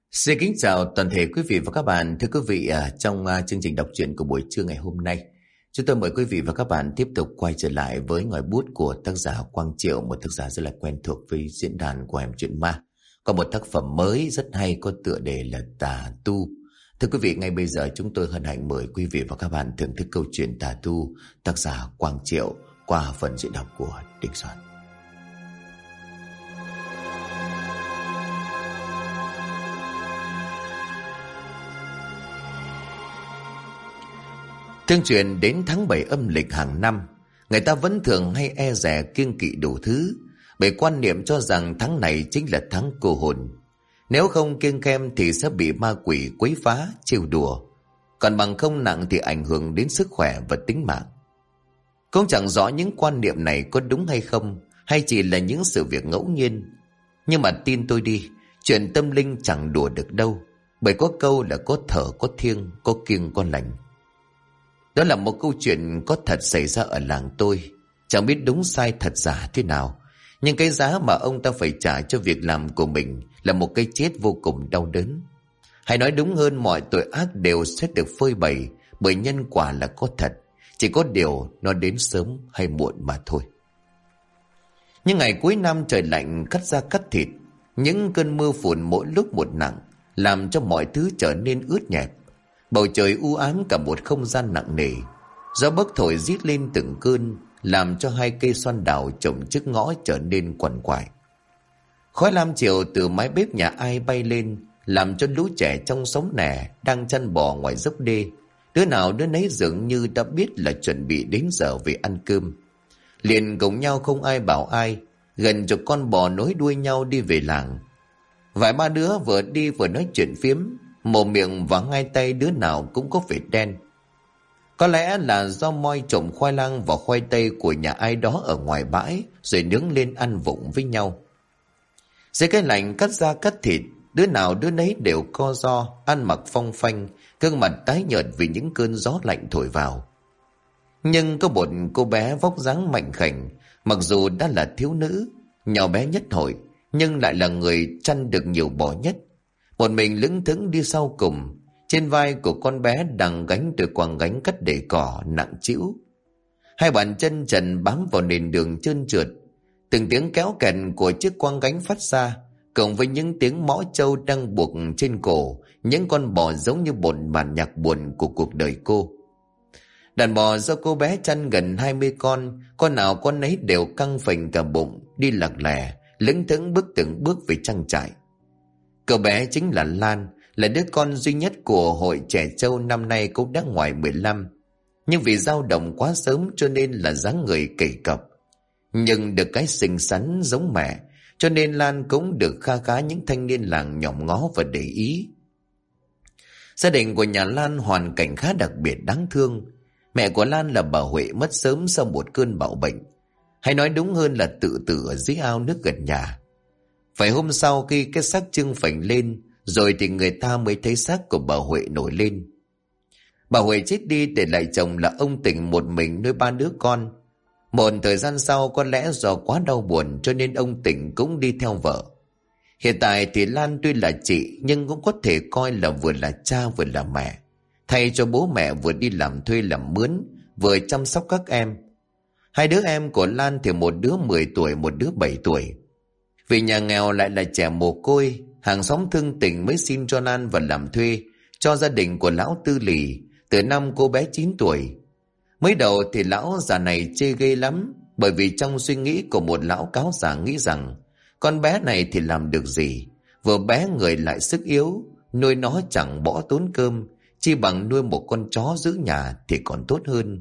Xin kính chào toàn thể quý vị và các bạn. Thưa quý vị, trong chương trình đọc truyện của buổi trưa ngày hôm nay, chúng tôi mời quý vị và các bạn tiếp tục quay trở lại với ngòi bút của tác giả Quang Triệu, một tác giả rất là quen thuộc với diễn đàn của Hẻm Chuyện Ma. Có một tác phẩm mới rất hay có tựa đề là Tà Tu. Thưa quý vị, ngay bây giờ chúng tôi hân hạnh mời quý vị và các bạn thưởng thức câu chuyện Tà Tu, tác giả Quang Triệu qua phần diễn đọc của Đình Soạn. Tương truyền đến tháng 7 âm lịch hàng năm, người ta vẫn thường hay e dè kiêng kỵ đủ thứ, bởi quan niệm cho rằng tháng này chính là tháng cô hồn. Nếu không kiêng khem thì sẽ bị ma quỷ quấy phá, trêu đùa, còn bằng không nặng thì ảnh hưởng đến sức khỏe và tính mạng. Cũng chẳng rõ những quan niệm này có đúng hay không, hay chỉ là những sự việc ngẫu nhiên. Nhưng mà tin tôi đi, chuyện tâm linh chẳng đùa được đâu, bởi có câu là có thở có thiêng, có kiêng có lành. Đó là một câu chuyện có thật xảy ra ở làng tôi. Chẳng biết đúng sai thật giả thế nào, nhưng cái giá mà ông ta phải trả cho việc làm của mình là một cái chết vô cùng đau đớn. Hay nói đúng hơn, mọi tội ác đều sẽ được phơi bày, bởi nhân quả là có thật, chỉ có điều nó đến sớm hay muộn mà thôi. Nhưng ngày cuối năm trời lạnh cắt da cắt thịt, những cơn mưa phùn mỗi lúc một nặng, làm cho mọi thứ trở nên ướt nhẹp. Bầu trời u ám cả một không gian nặng nề. Gió bấc thổi rít lên từng cơn, làm cho hai cây xoan đào trồng trước ngõ trở nên quằn quại. Khói lam chiều từ mái bếp nhà ai bay lên, làm cho lũ trẻ trong xóm nẻ đang chăn bò ngoài dốc đê, đứa nào đứa nấy dường như đã biết là chuẩn bị đến giờ về ăn cơm. Liền cùng nhau không ai bảo ai, gần chục con bò nối đuôi nhau đi về làng. Vài ba đứa vừa đi vừa nói chuyện phiếm, mồm miệng và hai tay đứa nào cũng có vệt đen. Có lẽ là do moi trộm khoai lang và khoai tây của nhà ai đó ở ngoài bãi, rồi nướng lên ăn vụng với nhau. Dưới cái lạnh cắt da cắt thịt, đứa nào đứa nấy đều co ro, ăn mặc phong phanh, gương mặt tái nhợt vì những cơn gió lạnh thổi vào. Nhưng có một cô bé vóc dáng mạnh khảnh, mặc dù đã là thiếu nữ, nhỏ bé nhất hội, nhưng lại là người chăn được nhiều bò nhất. Một mình lững thững đi sau cùng, trên vai của con bé đang gánh từ quàng gánh cắt để cỏ nặng trĩu. Hai bàn chân trần bám vào nền đường trơn trượt, từng tiếng kéo kẹt của chiếc quàng gánh phát ra, cộng với những tiếng mõ trâu đang buộc trên cổ những con bò giống như một bản nhạc buồn của cuộc đời cô. Đàn bò do cô bé chăn gần 20 con nào con nấy đều căng phình cả bụng, đi lặc lẻ, lững thững bước từng bước về trang trại. Cậu bé chính là Lan, là đứa con duy nhất của hội trẻ trâu, năm nay cũng đã ngoài 15. Nhưng vì dao động quá sớm cho nên là dáng người cẩy cọc. Nhưng được cái xinh xắn giống mẹ, cho nên Lan cũng được kha khá những thanh niên làng nhòm ngó và để ý. Gia đình của nhà Lan hoàn cảnh khá đặc biệt đáng thương. Mẹ của Lan là bà Huệ mất sớm sau một cơn bạo bệnh, hay nói đúng hơn là tự tử ở dưới ao nước gần nhà. Phải hôm sau khi cái xác trưng phình lên, rồi thì người ta mới thấy xác của bà Huệ nổi lên. Bà Huệ chết đi để lại chồng là ông Tỉnh một mình nuôi 3 đứa con. Một thời gian sau, có lẽ do quá đau buồn cho nên ông Tỉnh cũng đi theo vợ. Hiện tại thì Lan tuy là chị nhưng cũng có thể coi là vừa là cha vừa là mẹ, thay cho bố mẹ vừa đi làm thuê làm mướn, vừa chăm sóc các em. Hai đứa em của Lan thì một đứa 10 tuổi, một đứa 7 tuổi. Vì nhà nghèo lại là trẻ mồ côi, hàng xóm thương tình mới xin cho Lan vào làm thuê cho gia đình của lão Tư Lì từ năm cô bé 9 tuổi. Mới đầu thì lão già này chê ghê lắm, bởi vì trong suy nghĩ của một lão cáo già nghĩ rằng con bé này thì làm được gì, vừa bé người lại sức yếu, nuôi nó chẳng bỏ tốn cơm, chi bằng nuôi một con chó giữ nhà thì còn tốt hơn.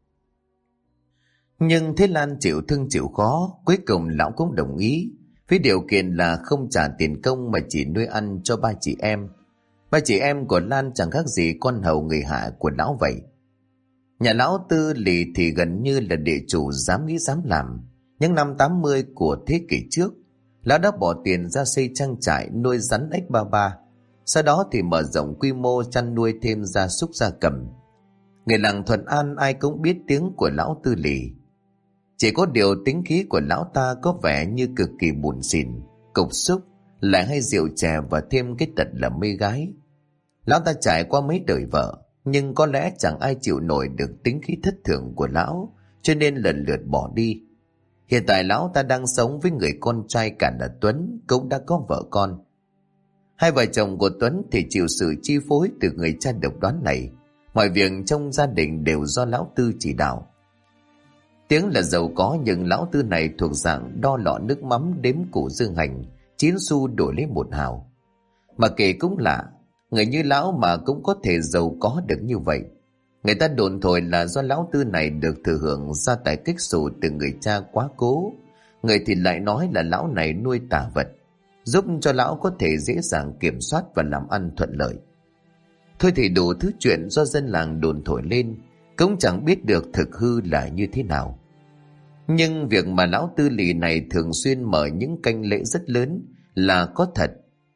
Nhưng thế Lan chịu thương chịu khó, cuối cùng lão cũng đồng ý, với điều kiện là không trả tiền công mà chỉ nuôi ăn cho 3 chị em. 3 chị em của Lan chẳng khác gì con hầu người hạ của lão vậy. Nhà lão Tư Lì thì gần như là địa chủ dám nghĩ dám làm. Những năm 80 của thế kỷ trước, lão đã bỏ tiền ra xây trang trại nuôi rắn ếch ba ba. Sau đó thì mở rộng quy mô chăn nuôi thêm gia súc gia cầm. Người làng Thuận An ai cũng biết tiếng của lão Tư Lì. Chỉ có điều tính khí của lão ta có vẻ như cực kỳ buồn xỉn, cục xúc, lại hay rượu chè và thêm cái tật là mê gái. Lão ta trải qua mấy đời vợ, nhưng có lẽ chẳng ai chịu nổi được tính khí thất thường của lão, cho nên lần lượt bỏ đi. Hiện tại lão ta đang sống với người con trai cả là Tuấn, cũng đã có vợ con. Hai vợ chồng của Tuấn thì chịu sự chi phối từ người cha độc đoán này. Mọi việc trong gia đình đều do lão Tư chỉ đạo. Tiếng là giàu có, nhưng lão Tư này thuộc dạng đo lọ nước mắm đếm củ dương hành, 9 xu đổi lấy 1 hào. Mà kể cũng lạ, người như lão mà cũng có thể giàu có được như vậy. Người ta đồn thổi là do lão Tư này được thừa hưởng gia tài kích xù từ người cha quá cố. Người thì lại nói là lão này nuôi tà vật, giúp cho lão có thể dễ dàng kiểm soát và làm ăn thuận lợi. Thôi thì đủ thứ chuyện do dân làng đồn thổi lên, cũng chẳng biết được thực hư là như thế nào. Nhưng việc mà lão Tư lì này thường xuyên mở những canh lễ rất lớn là có thật.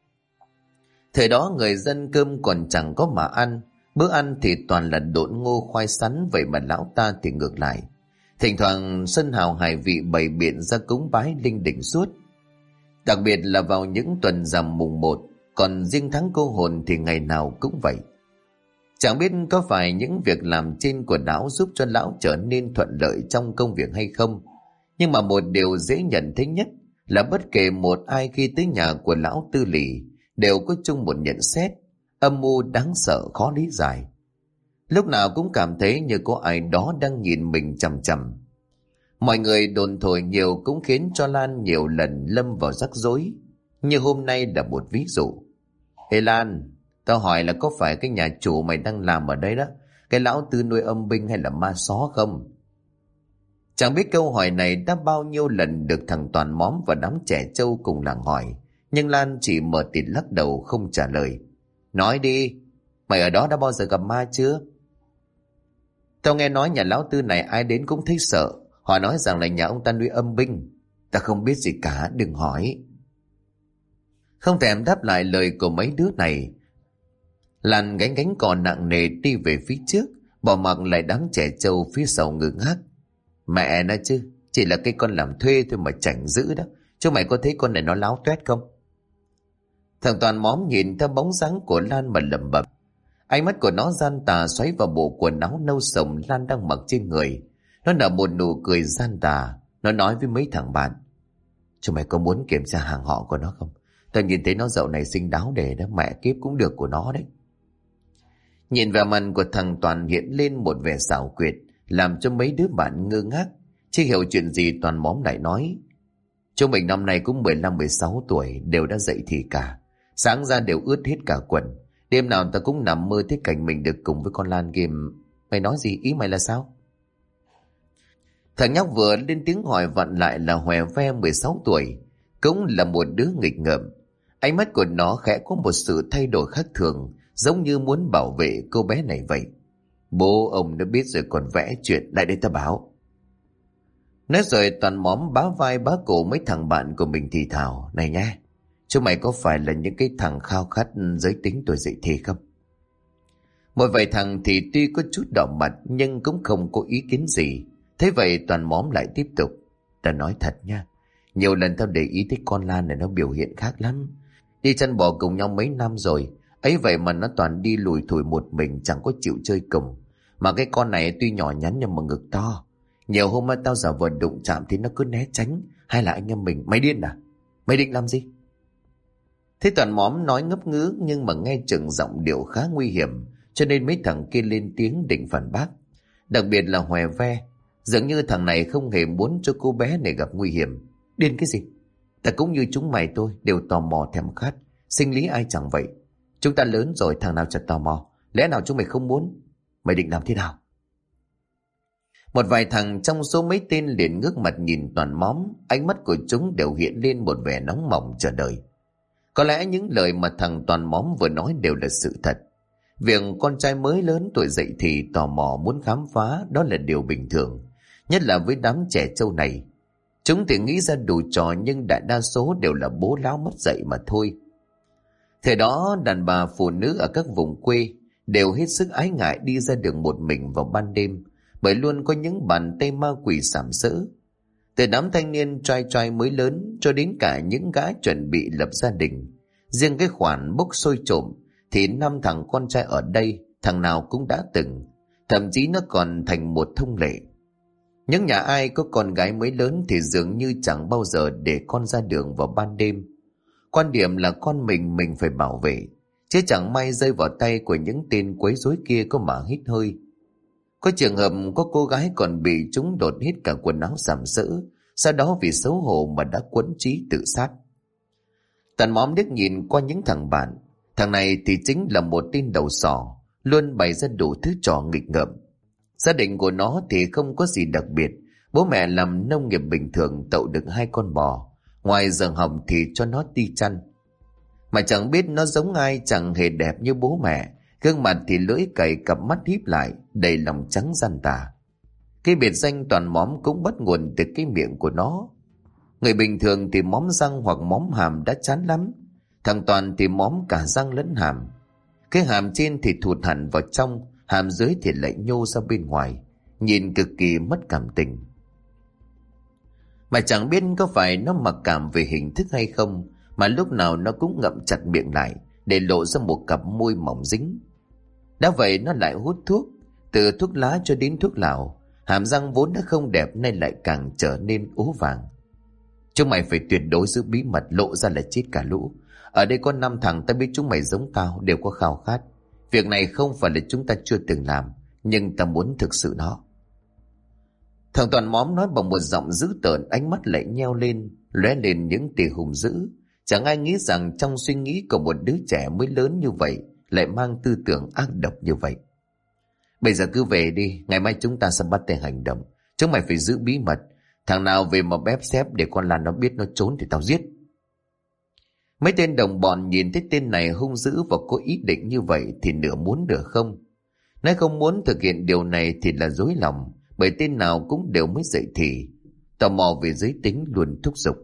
Thời đó người dân cơm còn chẳng có mà ăn, bữa ăn thì toàn là độn ngô khoai sắn, vậy mà lão ta thì ngược lại. Thỉnh thoảng sân hào hải vị bày biện ra cúng bái linh đình suốt. Đặc biệt là vào những tuần rằm mùng 1, còn riêng tháng cô hồn thì ngày nào cũng vậy. Chẳng biết có phải những việc làm trên của lão giúp cho lão trở nên thuận lợi trong công việc hay không, nhưng mà một điều dễ nhận thấy nhất là bất kể một ai khi tới nhà của lão Tư lì đều có chung một nhận xét: âm mưu đáng sợ khó lý giải. Lúc nào cũng cảm thấy như có ai đó đang nhìn mình chằm chằm. Mọi người đồn thổi nhiều cũng khiến cho Lan nhiều lần lâm vào rắc rối, như hôm nay là một ví dụ. Ê Lan, tao hỏi là có phải cái nhà chủ mày đang làm ở đây đó, cái lão Tư nuôi âm binh hay là ma só không? Chẳng biết câu hỏi này đã bao nhiêu lần được thằng Toàn Móm và đám trẻ trâu cùng làng hỏi, nhưng Lan chỉ mở tịt lắc đầu không trả lời. Nói đi, mày ở đó đã bao giờ gặp ma chưa? Tao nghe nói nhà lão Tư này ai đến cũng thấy sợ. Họ nói rằng là nhà ông ta nuôi âm binh. Ta không biết gì cả, đừng hỏi. Không thèm đáp lại lời của mấy đứa này, Lan gánh gánh cò nặng nề đi về phía trước, bỏ mặc lại đám trẻ trâu phía sau ngơ ngác. Mẹ nó chứ, chỉ là cái con làm thuê thôi mà chẳng giữ đó. Chứ mày có thấy con này nó láo toét không? Thằng Toàn Móm nhìn theo bóng dáng của Lan mà lẩm bẩm. Ánh mắt của nó gian tà xoáy vào bộ quần áo nâu sồng Lan đang mặc trên người. Nó nở một nụ cười gian tà. Nó nói với mấy thằng bạn: chúng mày có muốn kiểm tra hàng họ của nó không? Tao nhìn thấy nó dạo này xinh đáo để đó, mẹ kiếp cũng được của nó đấy. Nhìn vẻ mặt của thằng Toàn hiện lên một vẻ xảo quyệt, làm cho mấy đứa bạn ngơ ngác. Chưa hiểu chuyện gì Toàn Móm lại nói: chúng mình năm nay cũng 15-16 tuổi, đều đã dậy thì cả. Sáng ra đều ướt hết cả quần. Đêm nào ta cũng nằm mơ thấy cảnh mình được cùng với con Lan game. Mày nói gì, ý mày là sao? Thằng nhóc vừa lên tiếng hỏi vặn lại là Hòe Ve 16 tuổi, cũng là một đứa nghịch ngợm. Ánh mắt của nó khẽ có một sự thay đổi khác thường, giống như muốn bảo vệ cô bé này vậy. Bố ông đã biết rồi còn vẽ chuyện, lại đây ta báo. Nói rồi Toàn Móm bá vai bá cổ mấy thằng bạn của mình thì thào: này nhé, chúng mày có phải là những cái thằng khao khát giới tính tuổi dậy thì không? Một vài thằng thì tuy có chút đỏ mặt nhưng cũng không có ý kiến gì. Thế vậy Toàn Móm lại tiếp tục: ta nói thật nha, nhiều lần tao để ý thấy con Lan này nó biểu hiện khác lắm. Đi chăn bò cùng nhau mấy năm rồi, ấy vậy mà nó toàn đi lùi thủi một mình, chẳng có chịu chơi cùng. Mà cái con này tuy nhỏ nhắn nhưng mà ngực to. Nhiều hôm mà tao giả vờ đụng chạm thì nó cứ né tránh. Hay là anh em mình, mày điên à? Mày định làm gì? Thế Toàn Móm nói ngấp ngứ nhưng mà nghe chừng giọng điệu khá nguy hiểm, cho nên mấy thằng kia lên tiếng định phản bác. Đặc biệt là Hòe Ve, dường như thằng này không hề muốn cho cô bé này gặp nguy hiểm. Điên cái gì? Ta cũng như chúng mày thôi, đều tò mò thèm khát. Sinh lý ai chẳng vậy. Chúng ta lớn rồi, thằng nào chả tò mò. Lẽ nào chúng mày không muốn? Mày định làm thế nào? Một vài thằng trong số mấy tên liền ngước mặt nhìn Toàn Móm. Ánh mắt của chúng đều hiện lên một vẻ nóng bỏng chờ đợi. Có lẽ những lời mà thằng Toàn Móm vừa nói đều là sự thật. Việc con trai mới lớn tuổi dậy thì tò mò muốn khám phá, đó là điều bình thường. Nhất là với đám trẻ trâu này. Chúng thì nghĩ ra đủ trò nhưng đại đa số đều là bố láo mất dạy mà thôi. Thời đó đàn bà phụ nữ ở các vùng quê đều hết sức ái ngại đi ra đường một mình vào ban đêm, bởi luôn có những bàn tay ma quỷ sàm sỡ. Từ đám thanh niên trai trai mới lớn cho đến cả những gã chuẩn bị lập gia đình, riêng cái khoản bốc xôi trộm thì 5 thằng con trai ở đây thằng nào cũng đã từng, thậm chí nó còn thành một thông lệ. Những nhà ai có con gái mới lớn thì dường như chẳng bao giờ để con ra đường vào ban đêm. Quan điểm là con mình phải bảo vệ, chứ chẳng may rơi vào tay của những tên quấy rối kia có mà hít hơi. Có trường hợp có cô gái còn bị chúng đột hết cả quần áo sàm sỡ, sau đó vì xấu hổ mà đã quẫn trí tự sát. Tần Móm liếc nhìn qua những thằng bạn, thằng này thì chính là một tên đầu sỏ, luôn bày ra đủ thứ trò nghịch ngợm. Gia đình của nó thì không có gì đặc biệt, bố mẹ làm nông nghiệp bình thường tậu được 2 con bò, ngoài giờ học thì cho nó đi chăn. Mà chẳng biết nó giống ai, chẳng hề đẹp như bố mẹ, gương mặt thì lưỡi cày, cặp mắt híp lại đầy lòng trắng gian tà. Cái biệt danh Toàn Móm cũng bắt nguồn từ cái miệng của nó. Người bình thường thì móm răng hoặc móm hàm đã chán lắm, thằng Toàn thì móm cả răng lẫn hàm. Cái hàm trên thì thụt hẳn vào trong, hàm dưới thì lại nhô ra bên ngoài, nhìn cực kỳ mất cảm tình. Mà chẳng biết có phải nó mặc cảm về hình thức hay không, mà lúc nào nó cũng ngậm chặt miệng lại để lộ ra một cặp môi mỏng dính. Đã vậy nó lại hút thuốc, từ thuốc lá cho đến thuốc lào, hàm răng vốn đã không đẹp nay lại càng trở nên ố vàng. Chúng mày phải tuyệt đối giữ bí mật, lộ ra là chết cả lũ. Ở đây có 5 thằng, ta biết chúng mày giống tao, đều có khao khát. Việc này không phải là chúng ta chưa từng làm, nhưng ta muốn thực sự nó. Thằng Toàn Móm nói bằng một giọng dữ tợn, ánh mắt lại nheo lên, lóe lên những tia hung dữ. Chẳng ai nghĩ rằng trong suy nghĩ của một đứa trẻ mới lớn như vậy lại mang tư tưởng ác độc như vậy. Bây giờ cứ về đi, ngày mai chúng ta sẽ bắt tay hành động. Chúng mày phải giữ bí mật, thằng nào về mà bép xép để con Lan nó biết nó trốn thì tao giết. Mấy tên đồng bọn nhìn thấy tên này hung dữ và có ý định như vậy thì nửa muốn nửa không. Nói không muốn thực hiện điều này thì là dối lòng, bởi tên nào cũng đều mới dậy thì tò mò về giới tính luôn thúc giục.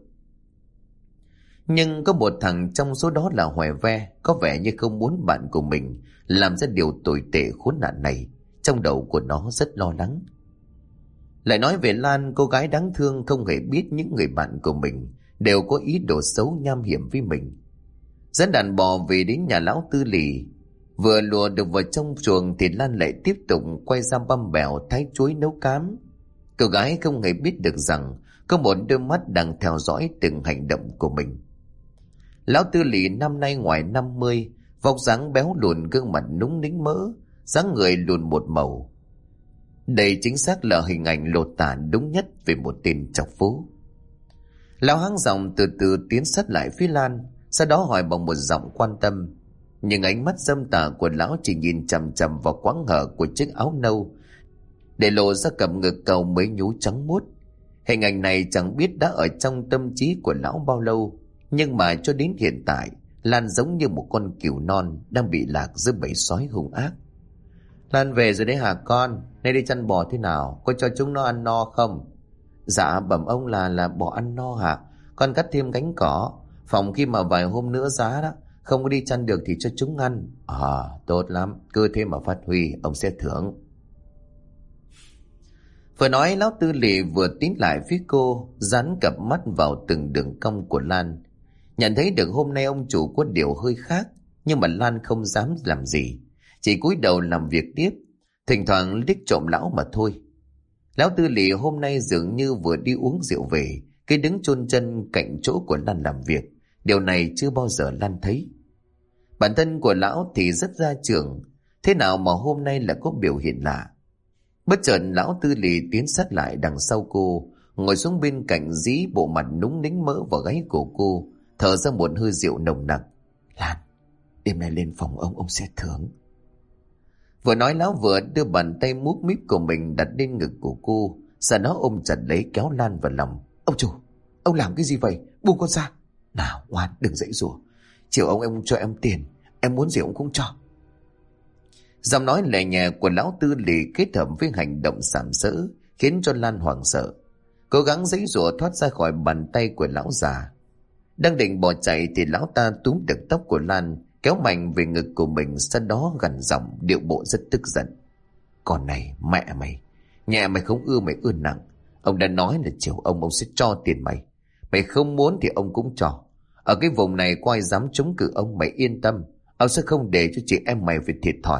Nhưng có một thằng trong số đó là Hòe Ve, có vẻ như không muốn bạn của mình làm ra điều tồi tệ khốn nạn này. Trong đầu của nó rất lo lắng. Lại nói về Lan, cô gái đáng thương không hề biết những người bạn của mình đều có ý đồ xấu nham hiểm với mình. Dẫn đàn bò về đến nhà lão Tư Lì, vừa lùa được vào trong chuồng thì Lan lại tiếp tục quay ra băm bèo thái chuối nấu cám. Cô gái không hề biết được rằng có một đôi mắt đang theo dõi từng hành động của mình. Lão Tư Lì năm nay ngoài 50, vóc dáng béo lùn, gương mặt núng nính mỡ, dáng người lùn một màu. Đây chính xác là hình ảnh lột tả đúng nhất về một tên trọc phú. Lão háng giọng từ từ tiến sát lại phía Lan, sau đó hỏi bằng một giọng quan tâm. Nhưng ánh mắt dâm tà của lão chỉ nhìn chằm chằm vào quãng hở của chiếc áo nâu, để lộ ra cặp ngực cầu mới nhú trắng muốt. Hình ảnh này chẳng biết đã ở trong tâm trí của lão bao lâu, nhưng mà cho đến hiện tại, Lan giống như một con cừu non đang bị lạc giữa bầy sói hung ác. Lan về rồi đấy hả con? Nay đi chăn bò thế nào? Có cho chúng nó ăn no không? Dạ bẩm ông là bò ăn no hả? Con cắt thêm cánh cỏ, phòng khi mà vài hôm nữa giá đó không có đi chăn được thì cho chúng ăn. Tốt lắm, cứ thế mà phát huy, ông sẽ thưởng. Vừa nói, lão Tư Lì vừa tiến lại phía cô, dán cặp mắt vào từng đường cong của Lan. Nhận thấy được hôm nay ông chủ có điều hơi khác, nhưng mà Lan không dám làm gì, chỉ cúi đầu làm việc tiếp, thỉnh thoảng liếc trộm lão mà thôi. Lão Tư Lì hôm nay dường như vừa đi uống rượu về, cứ đứng chôn chân cạnh chỗ của Lan làm việc. Điều này chưa bao giờ Lan thấy. Bản thân của lão thì rất gia trưởng, thế nào mà hôm nay lại có biểu hiện lạ. Bất chợt lão Tư Lì tiến sát lại đằng sau cô, ngồi xuống bên cạnh, dí bộ mặt núng nính mỡ vào gáy của cô, thở ra một hơi rượu nồng nặc. Lan, đêm nay lên phòng ông sẽ thưởng. Vừa nói lão vừa đưa bàn tay múp míp của mình đặt lên ngực của cô, sau đó ôm chặt lấy kéo Lan vào lòng. Ông chủ, ông làm cái gì vậy? Buông con ra. Nào ngoan, đừng dãy rủa. Chiều ông cho em tiền, em muốn gì ông cũng cho. Giọng nói lè nhẹ của lão Tư Lì kết hợp với hành động sàm sỡ khiến cho Lan hoảng sợ, cố gắng giãy giụa thoát ra khỏi bàn tay của lão già. Đang định bỏ chạy thì lão ta túm được tóc của Lan, kéo mạnh về ngực của mình, sau đó gằn giọng điệu bộ rất tức giận. Con này, mẹ mày, nhà mày không ưa mày ưa nặng. Ông đã nói là chiều ông sẽ cho tiền mày. Mày không muốn thì ông cũng cho. Ở cái vùng này có ai dám chống cự ông, mày yên tâm. Ông sẽ không để cho chị em mày phải thiệt thòi.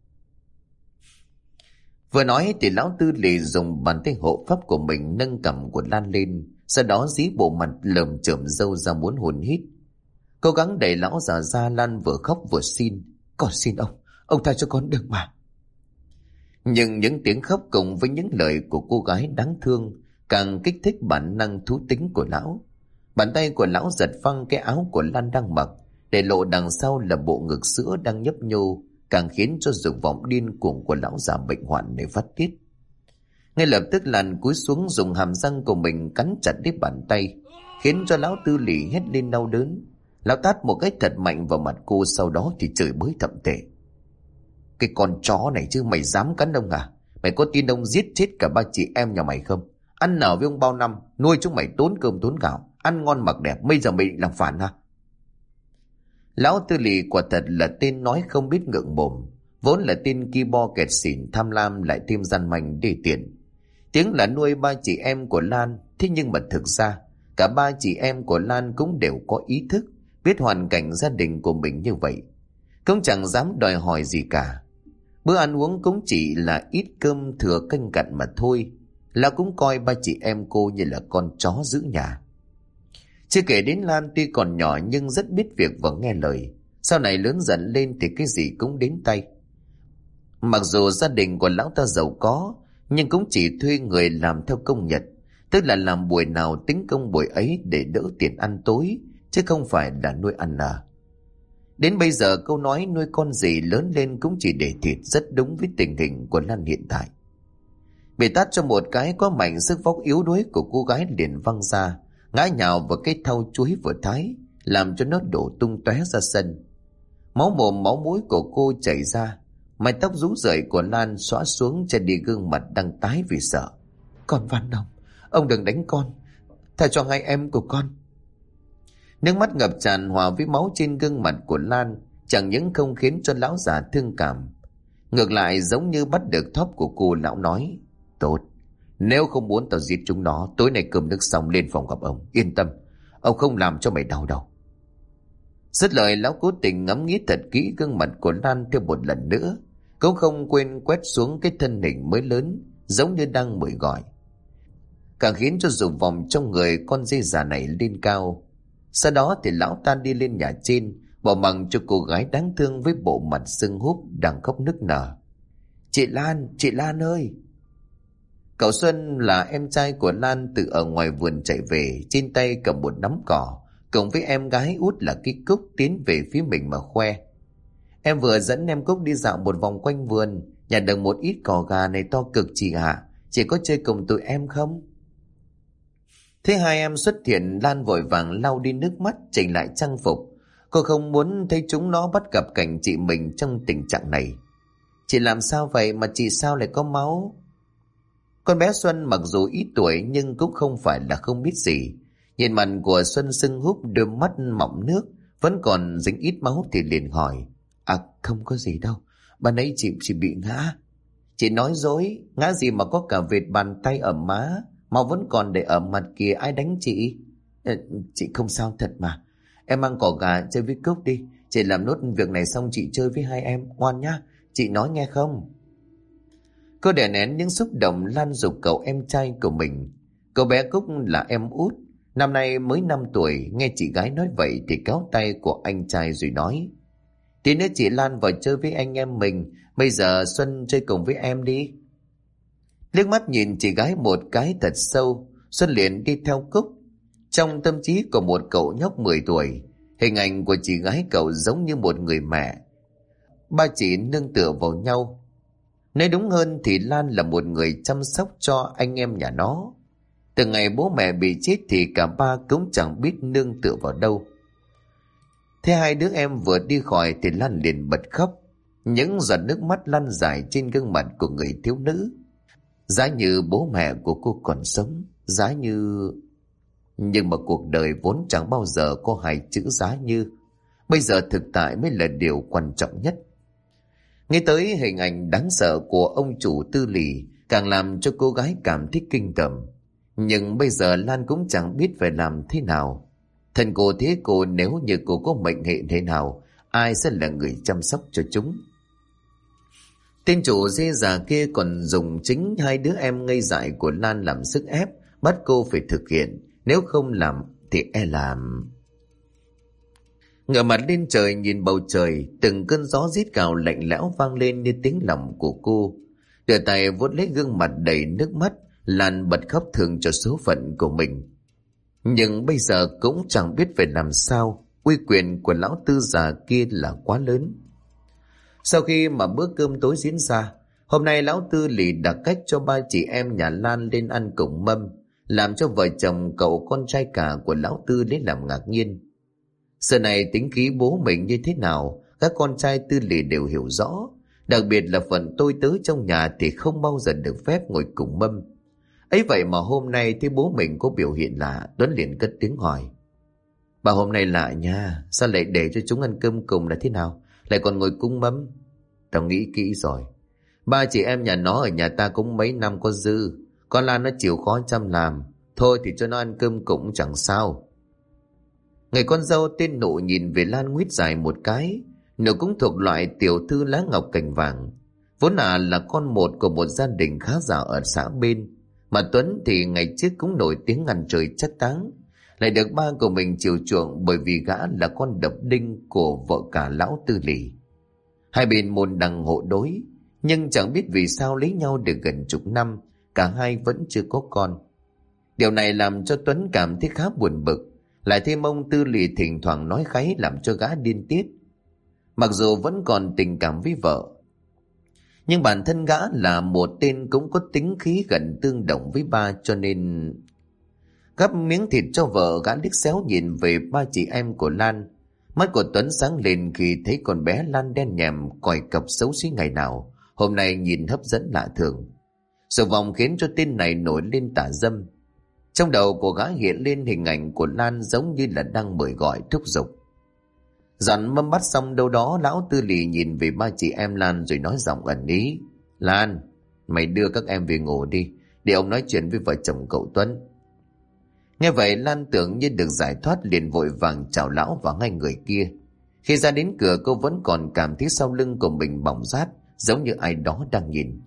Vừa nói thì lão Tư Lì dùng bàn tay hộ pháp của mình nâng cằm của Lan lên, sau đó dí bộ mặt lởm chởm râu ra muốn hồn hít. Cố gắng đẩy lão già ra, Lan vừa khóc vừa xin. Con xin ông tha cho con được mà. Nhưng những tiếng khóc cùng với những lời của cô gái đáng thương càng kích thích bản năng thú tính của lão. Bàn tay của lão giật phăng cái áo của Lan đang mặc, để lộ đằng sau là bộ ngực sữa đang nhấp nhô, càng khiến cho dục vọng điên cuồng của lão già bệnh hoạn này phát tiết. Ngay lập tức Lan cúi xuống dùng hàm răng của mình cắn chặt lấy bàn tay, khiến cho lão Tư Lì hét lên đau đớn. Lão tát một cái thật mạnh vào mặt cô, sau đó thì chửi bới thậm tệ. Cái con chó này chứ, mày dám cắn ông à? Mày có tin ông giết chết cả ba chị em nhà mày không? Ăn nở với ông bao năm, nuôi chúng mày tốn cơm tốn gạo, ăn ngon mặc đẹp, bây giờ mày định làm phản à? Lão Tư Lì quả thật là tên nói không biết ngượng mồm, vốn là tên ki bo kẹt xỉn, tham lam lại thêm gian manh để tiền. Tiếng là nuôi ba chị em của Lan, thế nhưng mà thực ra cả ba chị em của Lan cũng đều có ý thức, biết hoàn cảnh gia đình của mình như vậy, cũng chẳng dám đòi hỏi gì cả. Bữa ăn uống cũng chỉ là ít cơm thừa canh cặn mà thôi. Lão cũng coi ba chị em cô như là con chó giữ nhà. Chưa kể đến Lan tuy còn nhỏ nhưng rất biết việc và nghe lời. Sau này lớn dần lên thì cái gì cũng đến tay. Mặc dù gia đình của lão ta giàu có, nhưng cũng chỉ thuê người làm theo công nhật, tức là làm buổi nào tính công buổi ấy để đỡ tiền ăn tối, chứ không phải là nuôi ăn nở. Đến bây giờ câu nói nuôi con gì lớn lên cũng chỉ để thịt rất đúng với tình hình của Lan hiện tại. Bị tát cho một cái có mạnh sức vóc yếu đuối của cô gái liền văng ra, ngã nhào vào cái thau chuối vừa thái, làm cho nó đổ tung tóe ra sân. Máu mồm máu mũi của cô chảy ra, mái tóc rũ rượi của Lan xõa xuống che đi gương mặt đang tái vì sợ. Con van ông đừng đánh con, tha cho hai em của con. Nước mắt ngập tràn hòa với máu trên gương mặt của Lan chẳng những không khiến cho lão già thương cảm, ngược lại giống như bắt được thóp của cô, lão nói: Tốt, nếu không muốn tao giết chúng nó, tối nay cơm nước xong lên phòng gặp ông, yên tâm, ông không làm cho mày đau đầu. Dứt lời lão cố tình ngắm nghía thật kỹ gương mặt của Lan thêm một lần nữa, cũng không quên quét xuống cái thân hình mới lớn giống như đang mời gọi, càng khiến cho dục vọng trong người con dê già này lên cao. Sau đó thì lão ta đi lên nhà trên, bỏ mặc cho cô gái đáng thương với bộ mặt sưng húp đang khóc nức nở. Chị Lan ơi! Cậu Xuân là em trai của Lan từ ở ngoài vườn chạy về, trên tay cầm một nắm cỏ, cùng với em gái út là cái Cúc tiến về phía mình mà khoe. Em vừa dẫn em Cúc đi dạo một vòng quanh vườn, nhặt được một ít cỏ gà này to cực chị ạ. Chị có chơi cùng tụi em không? Thế hai em xuất hiện, Lan vội vàng lau đi nước mắt, chỉnh lại trang phục. Cô không muốn thấy chúng nó bắt gặp cảnh chị mình trong tình trạng này. Chị làm sao vậy mà chị sao lại có máu? Con bé Xuân mặc dù ít tuổi nhưng cũng không phải là không biết gì. Nhìn mặt của Xuân sưng húp, đôi mắt mọng nước, vẫn còn dính ít máu thì liền hỏi: À không có gì đâu, ban nãy chị bị ngã. Chị nói dối, ngã gì mà có cả vệt bàn tay ở má, máu vẫn còn để ở mặt kìa, ai đánh chị? Chị không sao thật mà. Em mang cỏ gà chơi với Cúc đi, chị làm nốt việc này xong chị chơi với hai em, ngoan nhá, chị nói nghe không? Cô đè nén những xúc động, Lan giục cậu em trai của mình. Cậu bé Cúc là em út, năm nay mới 5 tuổi, nghe chị gái nói vậy thì kéo tay của anh trai rồi nói: Tí nữa chị Lan vào chơi với anh em mình, bây giờ Xuân chơi cùng với em đi. Liếc mắt nhìn chị gái một cái thật sâu, Xuân liền đi theo Cúc. Trong tâm trí của một cậu nhóc 10 tuổi, hình ảnh của chị gái cậu giống như một người mẹ. Ba chị nương tựa vào nhau. Nói đúng hơn thì Lan là một người chăm sóc cho anh em nhà nó. Từ ngày bố mẹ bị chết thì cả ba cũng chẳng biết nương tựa vào đâu. Thế hai đứa em vừa đi khỏi thì Lan liền bật khóc. Những giọt nước mắt lăn dài trên gương mặt của người thiếu nữ. Giá như bố mẹ của cô còn sống, giá như... Nhưng mà cuộc đời vốn chẳng bao giờ có hai chữ giá như. Bây giờ thực tại mới là điều quan trọng nhất. Nghe tới hình ảnh đáng sợ của ông chủ Tư Lì càng làm cho cô gái cảm thấy kinh tởm. Nhưng bây giờ Lan cũng chẳng biết phải làm thế nào. Thần cô thế cô, nếu như cô có mệnh hệ thế nào, ai sẽ là người chăm sóc cho chúng? Tên chủ dê già kia còn dùng chính hai đứa em ngây dại của Lan làm sức ép, bắt cô phải thực hiện, nếu không làm thì e làm. Ngửa mặt lên trời nhìn bầu trời, từng cơn gió rít cào lạnh lẽo vang lên như tiếng lòng của cô. Đưa tay vuốt lấy gương mặt đầy nước mắt, Lan bật khóc thương cho số phận của mình. Nhưng bây giờ cũng chẳng biết phải làm sao, uy quyền của lão tư già kia là quá lớn. Sau khi mà bữa cơm tối diễn ra, hôm nay lão tư lì đặt cách cho ba chị em nhà Lan lên ăn cùng mâm, làm cho vợ chồng cậu con trai cả của lão tư lấy làm ngạc nhiên. Giờ này tính khí bố mình như thế nào, các con trai tư lì đều hiểu rõ, đặc biệt là phần tôi tớ trong nhà thì không bao giờ được phép ngồi cùng mâm. Ấy vậy mà hôm nay thấy bố mình có biểu hiện lạ, Tuấn liền cất tiếng hỏi: "Bà hôm nay lạ nha, sao lại để cho chúng ăn cơm cùng là thế nào, lại còn ngồi cung mâm?" "Tao nghĩ kỹ rồi, ba chị em nhà nó ở nhà ta cũng mấy năm có dư, con Lan nó chịu khó chăm làm, thôi thì cho nó ăn cơm cũng chẳng sao." Người con dâu tên Nụ nhìn về Lan nguyết dài một cái. Nụ cũng thuộc loại tiểu thư lá ngọc cành vàng, vốn là con một của một gia đình khá giàu ở xã bên. Mà Tuấn thì ngày trước cũng nổi tiếng ăn chơi chắc táng, lại được ba của mình chiều chuộng bởi vì gã là con độc đinh của vợ cả lão tư lì. Hai bên môn đăng hộ đối, nhưng chẳng biết vì sao lấy nhau được gần chục năm, cả hai vẫn chưa có con. Điều này làm cho Tuấn cảm thấy khá buồn bực, lại thêm ông tư lì thỉnh thoảng nói kháy làm cho gã điên tiết. Mặc dù vẫn còn tình cảm với vợ, nhưng bản thân gã là một tên cũng có tính khí gần tương đồng với ba, cho nên gắp miếng thịt cho vợ, gã liếc xéo nhìn về ba chị em của Lan. Mắt của Tuấn sáng lên khi thấy con bé Lan đen nhèm còi cọc xấu xí ngày nào, hôm nay nhìn hấp dẫn lạ thường. Sự vòng khiến cho tên này nổi lên tà dâm. Trong đầu của gã hiện lên hình ảnh của Lan giống như là đang mời gọi thúc giục. Dặn mâm bát xong đâu đó, lão tư lì nhìn về ba chị em Lan rồi nói giọng ẩn ý: "Lan, mày đưa các em về ngủ đi, để ông nói chuyện với vợ chồng cậu Tuấn." Nghe vậy Lan tưởng như được giải thoát, liền vội vàng chào lão và ngay người kia. Khi ra đến cửa, cô vẫn còn cảm thấy sau lưng của mình bỏng rát, giống như ai đó đang nhìn.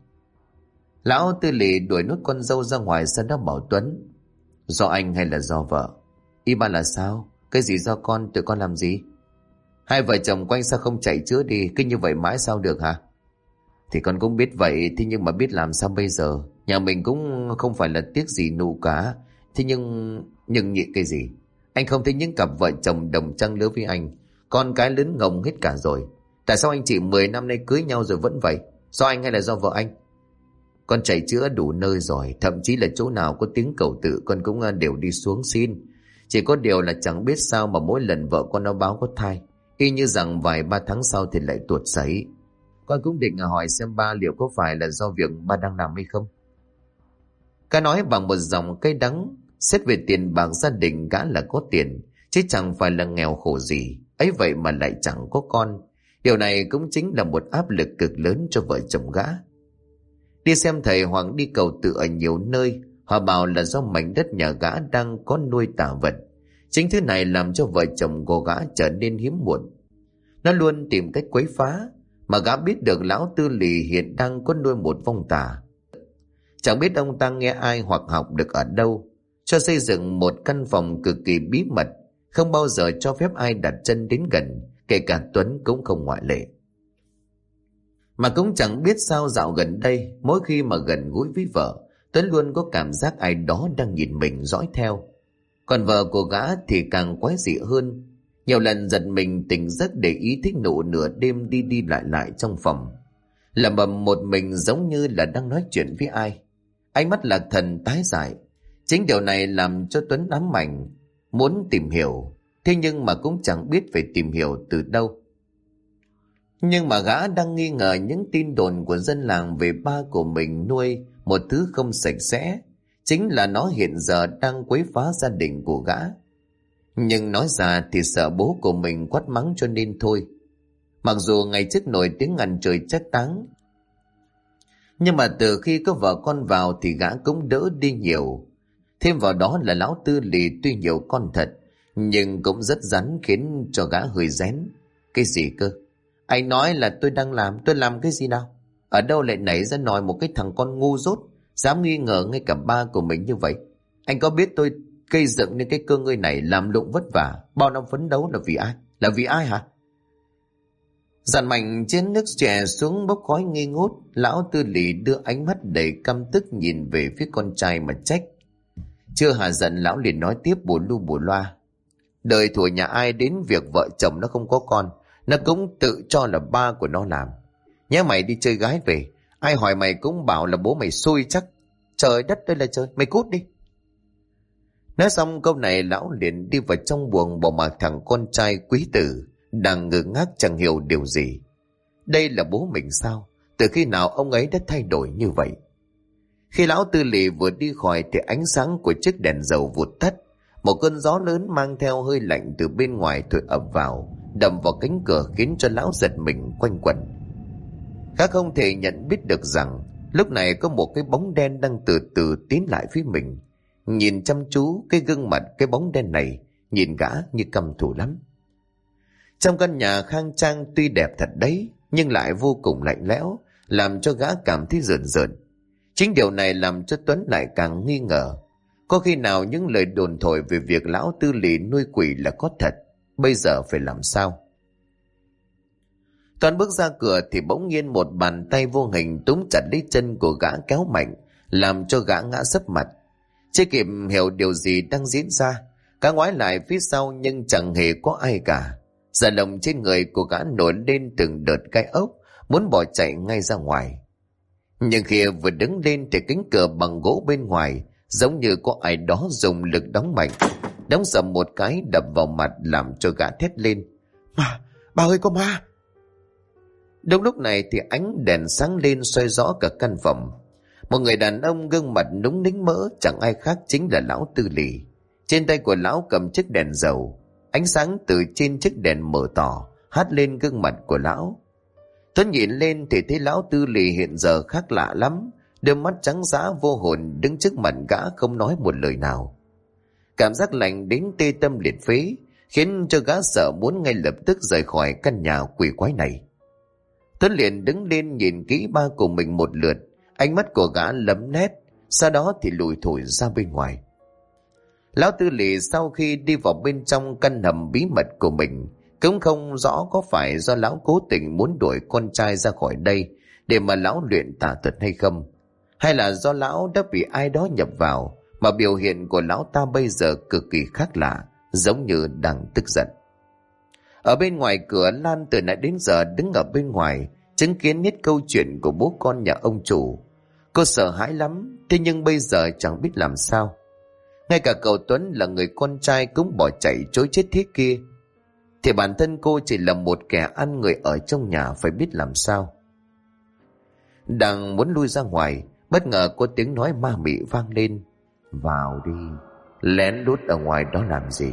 Lão tư lì đuổi nốt con dâu ra ngoài, sau đó bảo Tuấn: "Do anh hay là do vợ?" "Ý ba là sao? Cái gì do con? Tụi con làm gì?" "Hai vợ chồng quanh sao không chạy chữa đi, cứ như vậy mãi sao được hả?" "Thì con cũng biết vậy, thế nhưng mà biết làm sao bây giờ? Nhà mình cũng không phải là tiếc gì Nụ cả. Thế nhưng nhị cái gì? Anh không thấy những cặp vợ chồng đồng trang lứa với anh, con cái lớn ngồng hết cả rồi. Tại sao anh chị 10 năm nay cưới nhau rồi vẫn vậy? Do anh hay là do vợ anh?" "Con chạy chữa đủ nơi rồi, thậm chí là chỗ nào có tiếng cầu tự con cũng đều đi xuống xin. Chỉ có điều là chẳng biết sao mà mỗi lần vợ con nó báo có thai, y như rằng vài ba tháng sau thì lại tuột sấy. Con cũng định hỏi xem ba liệu có phải là do việc ba đang làm hay không." Ca nói bằng một dòng cay đắng. Xét về tiền bạc, gia đình gã là có tiền, chứ chẳng phải là nghèo khổ gì, ấy vậy mà lại chẳng có con. Điều này cũng chính là một áp lực cực lớn cho vợ chồng gã. Đi xem thầy hoặc đi cầu tự ở nhiều nơi, họ bảo là do mảnh đất nhà gã đang có nuôi tà vật. Chính thứ này làm cho vợ chồng của gã trở nên hiếm muộn. Nó luôn tìm cách quấy phá, mà gã biết được lão tư lì hiện đang có nuôi một vong tà. Chẳng biết ông ta nghe ai hoặc học được ở đâu, cho xây dựng một căn phòng cực kỳ bí mật, không bao giờ cho phép ai đặt chân đến gần, kể cả Tuấn cũng không ngoại lệ. Mà cũng chẳng biết sao dạo gần đây, mỗi khi mà gần gũi với vợ, Tuấn luôn có cảm giác ai đó đang nhìn mình dõi theo. Còn vợ của gã thì càng quái dị hơn. Nhiều lần giật mình tỉnh giấc để ý thích Nụ nửa đêm đi đi lại trong phòng, lẩm bẩm một mình giống như là đang nói chuyện với ai. Ánh mắt Lạc Thần tái dại. Chính điều này làm cho Tuấn ám ảnh, muốn tìm hiểu, thế nhưng mà cũng chẳng biết phải tìm hiểu từ đâu. Nhưng mà gã đang nghi ngờ những tin đồn của dân làng về ba của mình nuôi một thứ không sạch sẽ, chính là nó hiện giờ đang quấy phá gia đình của gã. Nhưng nói ra thì sợ bố của mình quát mắng cho nên thôi. Mặc dù ngày trước nổi tiếng ăn chơi chắc táng, nhưng mà từ khi có vợ con vào thì gã cũng đỡ đi nhiều. Thêm vào đó là lão Tư Lì tuy nhiều con thật, nhưng cũng rất rắn khiến cho gã hơi rén. Cái gì cơ? Anh nói là tôi làm cái gì nào? Ở đâu lại nảy ra nòi một cái thằng con ngu dốt, dám nghi ngờ ngay cả ba của mình như vậy? Anh có biết tôi gây dựng nên cái cơ ngơi này làm lụng vất vả, bao năm phấn đấu là vì ai? Là vì ai hả? Dàn mạnh chén nước chè xuống bốc khói nghi ngút. Lão Tư Lì đưa ánh mắt đầy căm tức nhìn về phía con trai mà trách. Chưa hà giận, lão liền nói tiếp bù lu bù loa. Đời thủa nhà ai đến việc vợ chồng nó không có con, nó cũng tự cho là ba của nó làm. Nhớ mày đi chơi gái về, ai hỏi mày cũng bảo là bố mày xui chắc. Trời đất đây là trời, mày cút đi. Nói xong câu này, lão liền đi vào trong buồng bỏ mặc thằng con trai quý tử đang ngơ ngác chẳng hiểu điều gì. Đây là bố mình sao? Từ khi nào ông ấy đã thay đổi như vậy? Khi lão Tư Lì vừa đi khỏi thì ánh sáng của chiếc đèn dầu vụt tắt. Một cơn gió lớn mang theo hơi lạnh từ bên ngoài thổi ập vào, đập vào cánh cửa khiến cho lão giật mình quanh quẩn. Khác không thể nhận biết được rằng lúc này có một cái bóng đen đang từ từ tiến lại phía mình. Nhìn chăm chú cái gương mặt cái bóng đen này, nhìn gã như căm thù lắm. Trong căn nhà khang trang tuy đẹp thật đấy, nhưng lại vô cùng lạnh lẽo, làm cho gã cảm thấy rợn rợn. Chính điều này làm cho Tuấn lại càng nghi ngờ. Có khi nào những lời đồn thổi về việc lão Tư Lì nuôi quỷ là có thật? Bây giờ phải làm sao? Tuấn bước ra cửa thì bỗng nhiên một bàn tay vô hình túm chặt lấy chân của gã kéo mạnh, làm cho gã ngã sấp mặt. Chưa kịp hiểu điều gì đang diễn ra, gã ngoái lại phía sau nhưng chẳng hề có ai cả. Dạ lồng trên người của gã nổi lên từng đợt gai ốc, muốn bỏ chạy ngay ra ngoài. Nhưng khi vừa đứng lên thì cánh cửa bằng gỗ bên ngoài giống như có ai đó dùng lực đóng mạnh, đóng sầm một cái đập vào mặt làm cho gã thét lên. Ma! Bà ơi, có ma! Đúng lúc này thì ánh đèn sáng lên soi rõ cả căn phòng. Một người đàn ông gương mặt núng nính mỡ, chẳng ai khác chính là lão Tư Lì. Trên tay của lão cầm chiếc đèn dầu, ánh sáng từ trên chiếc đèn mở tỏ hắt lên gương mặt của lão. Tuấn nhìn lên thì thấy lão Tư Lì hiện giờ khác lạ lắm, đôi mắt trắng dã vô hồn đứng trước mặt gã không nói một lời nào. Cảm giác lạnh đến tê tâm liệt phế khiến cho gã sợ muốn ngay lập tức rời khỏi căn nhà quỷ quái này. Tuấn liền đứng lên nhìn kỹ ba của mình một lượt, ánh mắt của gã lấm nét, sau đó thì lùi thổi ra bên ngoài. Lão Tư Lì sau khi đi vào bên trong căn hầm bí mật của mình, cũng không rõ có phải do lão cố tình muốn đuổi con trai ra khỏi đây để mà lão luyện tà thuật hay không, hay là do lão đã bị ai đó nhập vào mà biểu hiện của lão ta bây giờ cực kỳ khác lạ, giống như đang tức giận. Ở bên ngoài cửa, Lan từ nãy đến giờ đứng ở bên ngoài chứng kiến hết câu chuyện của bố con nhà ông chủ. Cô sợ hãi lắm, thế nhưng bây giờ chẳng biết làm sao. Ngay cả cậu Tuấn là người con trai cũng bỏ chạy trối chết thế kia, thì bản thân cô chỉ là một kẻ ăn người ở trong nhà phải biết làm sao. Đang muốn lui ra ngoài, bất ngờ có tiếng nói ma mị vang lên. Vào đi, lén lút ở ngoài đó làm gì?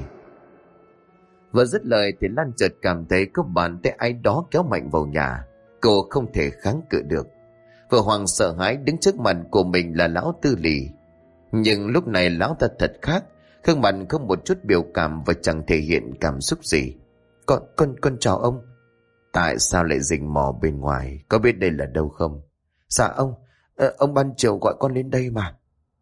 Vừa dứt lời thì Lan chợt cảm thấy có bàn tay ai đó kéo mạnh vào nhà. Cô không thể kháng cự được, vừa hoảng sợ hãi đứng trước mặt của mình là lão Tư Lì. Nhưng lúc này lão ta thật khác, gương mặt không một chút biểu cảm và chẳng thể hiện cảm xúc gì. Con chào ông. Tại sao lại rình mò bên ngoài? Có biết đây là đâu không? Dạ ông ban chiều gọi con lên đây mà.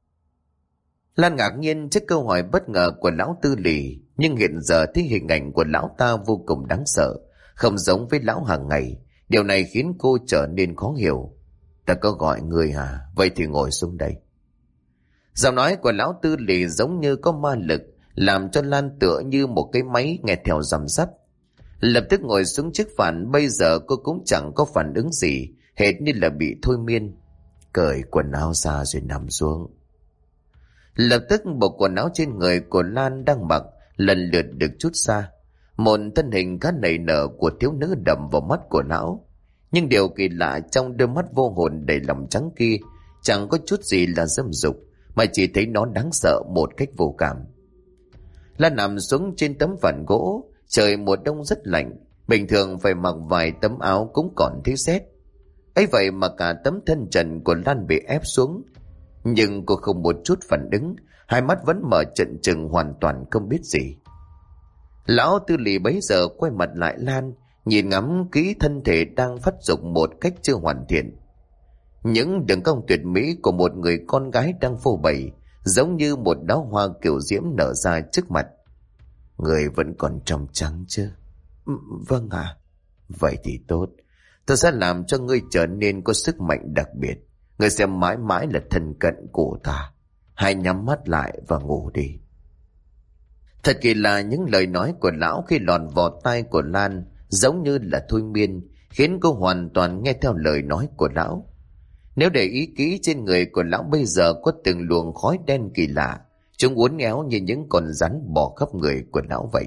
Lan ngạc nhiên trước câu hỏi bất ngờ của lão Tư Lì, nhưng hiện giờ thấy hình ảnh của lão ta vô cùng đáng sợ, không giống với lão hàng ngày. Điều này khiến cô trở nên khó hiểu. Ta có gọi người hả? Vậy thì ngồi xuống đây. Giọng nói của lão Tư Lì giống như có ma lực, làm cho Lan tựa như một cái máy nghe theo răm rắp. Lập tức ngồi xuống chiếc phản. Bây giờ cô cũng chẳng có phản ứng gì, hệt như là bị thôi miên. Cởi quần áo ra rồi nằm xuống. Lập tức bộ quần áo trên người của Lan đang mặc lần lượt được trút ra. Một thân hình khá nảy nở của thiếu nữ đập vào mắt của lão. Nhưng điều kỳ lạ, trong đôi mắt vô hồn đầy lòng trắng kia chẳng có chút gì là dâm dục, mà chỉ thấy nó đáng sợ một cách vô cảm. Lan nằm xuống trên tấm phản gỗ. Trời mùa đông rất lạnh, bình thường phải mặc vài tấm áo cũng còn thấy rét. Ấy vậy mà cả tấm thân trần của Lan bị ép xuống. Nhưng cô không một chút phản ứng, hai mắt vẫn mở trợn trừng hoàn toàn không biết gì. Lão Tư Lì bấy giờ quay mặt lại Lan, nhìn ngắm kỹ thân thể đang phát dục một cách chưa hoàn thiện. Những đường cong tuyệt mỹ của một người con gái đang phô bày, giống như một đóa hoa kiều diễm nở ra trước mặt. Người vẫn còn trong trắng chứ? Vâng ạ. Vậy thì tốt. Tôi sẽ làm cho ngươi trở nên có sức mạnh đặc biệt. Ngươi sẽ mãi mãi là thân cận của ta. Hãy nhắm mắt lại và ngủ đi. Thật kỳ lạ, những lời nói của lão khi lọt vào tai của Lan giống như là thôi miên, khiến cô hoàn toàn nghe theo lời nói của lão. Nếu để ý kỹ, trên người của lão bây giờ có từng luồng khói đen kỳ lạ, chúng uốn éo như những con rắn bò khắp người của lão vậy.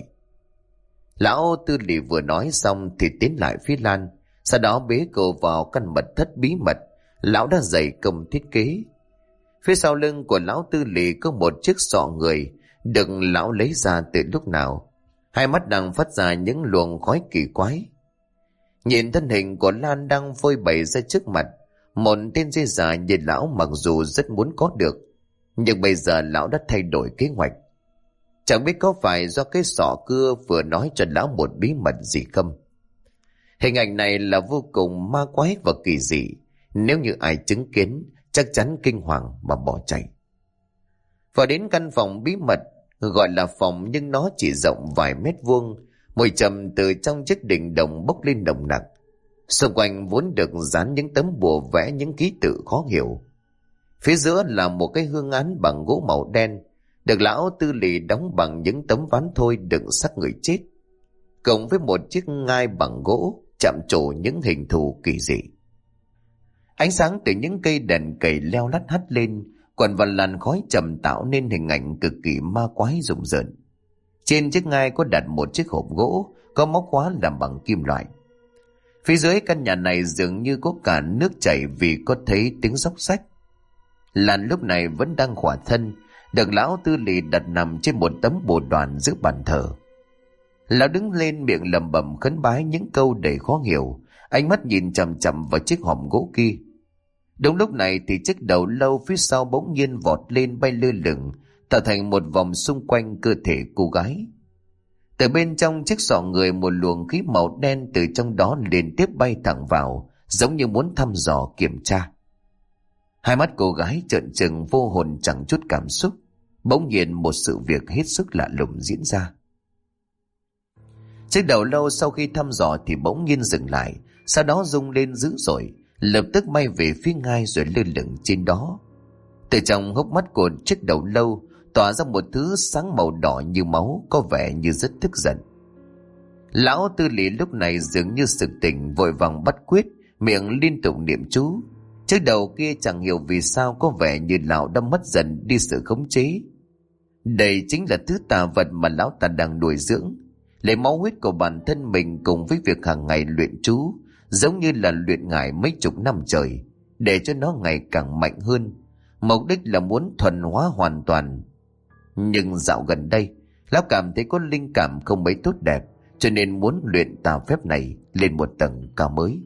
Lão Tư Lì vừa nói xong thì tiến lại phía Lan, sau đó bế cô vào căn mật thất bí mật lão đã dày công thiết kế. Phía sau lưng của lão Tư Lì có một chiếc xọ người được lão lấy ra từ lúc nào, hai mắt đang phát ra những luồng khói kỳ quái. Nhìn thân hình của Lan đang phơi bày ra trước mặt, một tên dê già như lão mặc dù rất muốn có được, nhưng bây giờ lão đã thay đổi kế hoạch. Chẳng biết có phải do cái sọ cưa vừa nói cho lão một bí mật gì không. Hình ảnh này là vô cùng ma quái và kỳ dị, nếu như ai chứng kiến chắc chắn kinh hoàng mà bỏ chạy. Vào đến căn phòng bí mật, gọi là phòng nhưng nó chỉ rộng vài mét vuông, mùi trầm từ trong chiếc đỉnh đồng bốc lên nồng nặc. Xung quanh vốn được dán những tấm bùa vẽ những ký tự khó hiểu. Phía giữa là một cái hương án bằng gỗ màu đen, được lão Tư Lì đóng bằng những tấm ván thôi đựng xác người chết, cộng với một chiếc ngai bằng gỗ chạm trổ những hình thù kỳ dị. Ánh sáng từ những cây đèn cầy leo lắt hắt lên, quần vào làn khói trầm tạo nên hình ảnh cực kỳ ma quái rùng rợn. Trên chiếc ngai có đặt một chiếc hộp gỗ có móc khóa làm bằng kim loại. Phía dưới căn nhà này dường như có cả nước chảy vì có thấy tiếng xóc xách. Lan lúc này vẫn đang khỏa thân, được lão Tư Lì đặt nằm trên một tấm bồ đoàn giữa bàn thờ. Lão đứng lên miệng lẩm bẩm khấn bái những câu đầy khó hiểu, ánh mắt nhìn chằm chằm vào chiếc hòm gỗ kia. Đúng lúc này thì chiếc đầu lâu phía sau bỗng nhiên vọt lên bay lơ lửng, tạo thành một vòng xung quanh cơ thể cô gái. Từ bên trong chiếc xọ người, một luồng khí màu đen từ trong đó liên tiếp bay thẳng vào, giống như muốn thăm dò kiểm tra. Hai mắt cô gái trợn trừng vô hồn chẳng chút cảm xúc. Bỗng nhiên một sự việc hết sức lạ lùng diễn ra. Chiếc đầu lâu sau khi thăm dò thì bỗng nhiên dừng lại, sau đó rung lên dữ dội, lập tức bay về phía ngai rồi lơ lửng trên đó. Từ trong hốc mắt của chiếc đầu lâu tỏa ra một thứ sáng màu đỏ như máu, có vẻ như rất tức giận. Lão Tư Lì lúc này dường như sực tỉnh, vội vàng bắt quyết, miệng liên tục niệm chú. Chiếc đầu kia chẳng hiểu vì sao có vẻ như lão đã mất dần đi sự khống chế. Đây chính là thứ tà vật mà lão ta đang nuôi dưỡng, lấy máu huyết của bản thân mình cùng với việc hàng ngày luyện chú, giống như là luyện ngải mấy chục năm trời, để cho nó ngày càng mạnh hơn. Mục đích là muốn thuần hóa hoàn toàn. Nhưng dạo gần đây, lão cảm thấy có linh cảm không mấy tốt đẹp, cho nên muốn luyện tà phép này lên một tầng cao mới.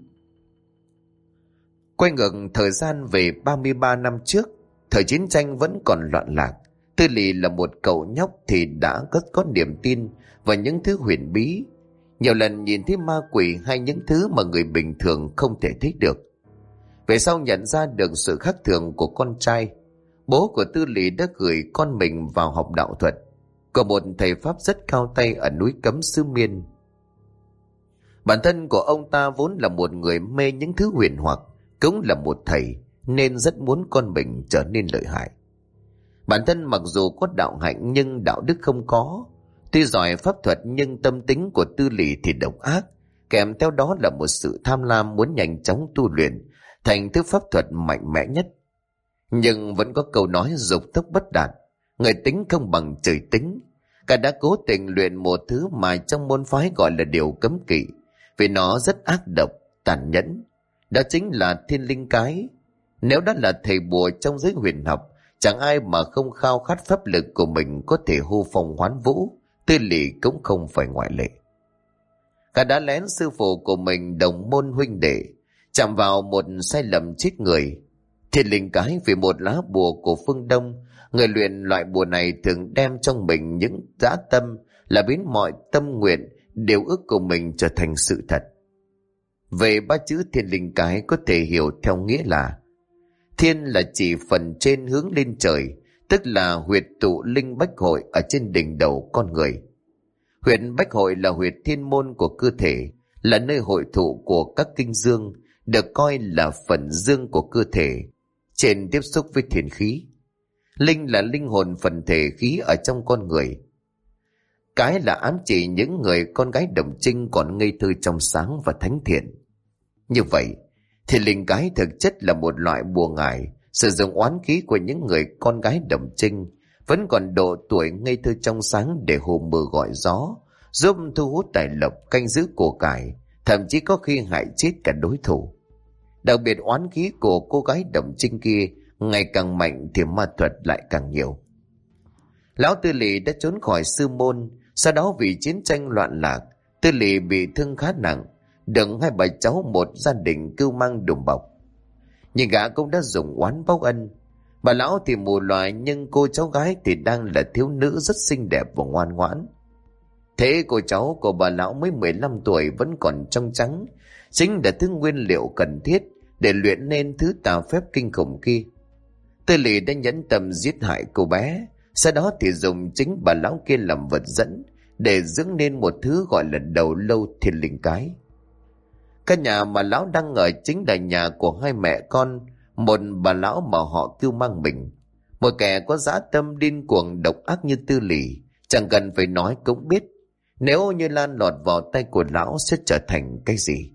Quay ngược thời gian về 33 năm trước, thời chiến tranh vẫn còn loạn lạc. Tư Lì là một cậu nhóc thì đã có niềm tin vào những thứ huyền bí. Nhiều lần nhìn thấy ma quỷ hay những thứ mà người bình thường không thể thấy được. Về sau nhận ra được sự khác thường của con trai, bố của Tư Lì đã gửi con mình vào học đạo thuật của một thầy pháp rất cao tay ở núi Cấm xứ Miên. Bản thân của ông ta vốn là một người mê những thứ huyền hoặc, cũng là một thầy nên rất muốn con mình trở nên lợi hại. Bản thân mặc dù có đạo hạnh nhưng đạo đức không có. Tuy giỏi pháp thuật nhưng tâm tính của Tư Lì thì độc ác, kèm theo đó là một sự tham lam muốn nhanh chóng tu luyện thành thứ pháp thuật mạnh mẽ nhất. Nhưng vẫn có câu nói dục tốc bất đạt, người tính không bằng trời tính. Cả đã cố tình luyện một thứ mà trong môn phái gọi là điều cấm kỵ, vì nó rất ác độc, tàn nhẫn. Đó chính là thiên linh cái. Nếu đã là thầy bùa trong giới huyền học, chẳng ai mà không khao khát pháp lực của mình có thể hô phong hoán vũ. Tư Lì cũng không phải ngoại lệ. Cả đã lén sư phụ của mình, đồng môn huynh đệ, chạm vào một sai lầm chết người. Thiên linh cái vì một lá bùa của phương Đông Người luyện loại bùa này thường đem trong mình những dã tâm, là biến mọi tâm nguyện, điều ước của mình trở thành sự thật. Về ba chữ thiên linh cái có thể hiểu theo nghĩa là: thiên là chỉ phần trên hướng lên trời, tức là huyệt tụ linh bách hội ở trên đỉnh đầu con người. Huyệt bách hội là huyệt thiên môn của cơ thể, là nơi hội tụ của các kinh dương, được coi là phần dương của cơ thể, trên tiếp xúc với thiên khí. Linh là linh hồn phần thể khí ở trong con người. Cái là ám chỉ những người con gái đồng trinh còn ngây thơ trong sáng và thánh thiện. Như vậy, thì linh cái thực chất là một loại bùa ngải, sử dụng oán khí của những người con gái đồng trinh, vẫn còn độ tuổi ngây thơ trong sáng để hô mưa gọi gió, giúp thu hút tài lộc, canh giữ của cải, thậm chí có khi hại chết cả đối thủ. Đặc biệt oán khí của cô gái đồng trinh kia ngày càng mạnh thì ma thuật lại càng nhiều. Lão Tư Lỵ đã trốn khỏi sư môn, sau đó vì chiến tranh loạn lạc, Tư Lỵ bị thương khá nặng, được hai bà cháu một gia đình cưu mang đùm bọc. Nhưng gã cũng đã dùng oán báo ân. Bà lão thì mù loài, nhưng cô cháu gái thì đang là thiếu nữ rất xinh đẹp và ngoan ngoãn. Thế cô cháu của bà lão mới 15 tuổi vẫn còn trong trắng, chính là thứ nguyên liệu cần thiết để luyện nên thứ tà phép kinh khủng kia. Tư Lỵ đã nhẫn tâm giết hại cô bé, sau đó thì dùng chính bà lão kia làm vật dẫn để dưỡng nên một thứ gọi là đầu lâu thiên linh cái. Căn nhà mà lão đang ở chính là nhà của hai mẹ con một bà lão mà họ cưu mang mình. Một kẻ có dã tâm điên cuồng độc ác như Tư Lỵ, chẳng cần phải nói cũng biết, nếu như lan lọt vào tay của lão sẽ trở thành cái gì.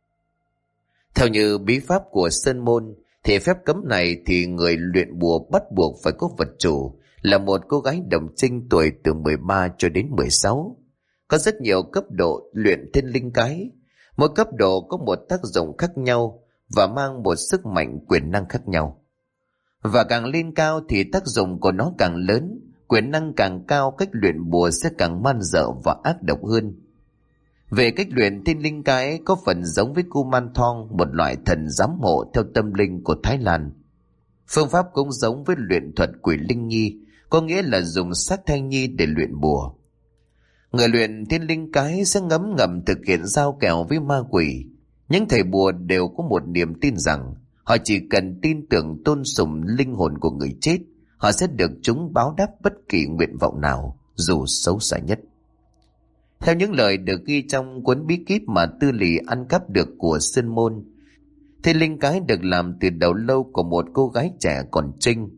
Theo như bí pháp của Sơn Môn, thì phép cấm này thì người luyện bùa bắt buộc phải có vật chủ là một cô gái đồng trinh tuổi từ 13 cho đến 16. Có rất nhiều cấp độ luyện thiên linh cái, mỗi cấp độ có một tác dụng khác nhau và mang một sức mạnh quyền năng khác nhau. Và càng lên cao thì tác dụng của nó càng lớn, quyền năng càng cao, cách luyện bùa sẽ càng man dợ và ác độc hơn. Về cách luyện thiên linh cái có phần giống với Kuman Thong, một loại thần giám hộ theo tâm linh của Thái Lan. Phương pháp cũng giống với luyện thuật quỷ linh nhi, có nghĩa là dùng xác thai nhi để luyện bùa. Người luyện thiên linh cái sẽ ngấm ngầm thực hiện giao kèo với ma quỷ. Những thầy bùa đều có một niềm tin rằng họ chỉ cần tin tưởng tôn sùng linh hồn của người chết, họ sẽ được chúng báo đáp bất kỳ nguyện vọng nào, dù xấu xa nhất. Theo những lời được ghi trong cuốn bí kíp mà Tư Lỵ ăn cắp được của Sơn Môn, thiên linh cái được làm từ đầu lâu của một cô gái trẻ còn trinh.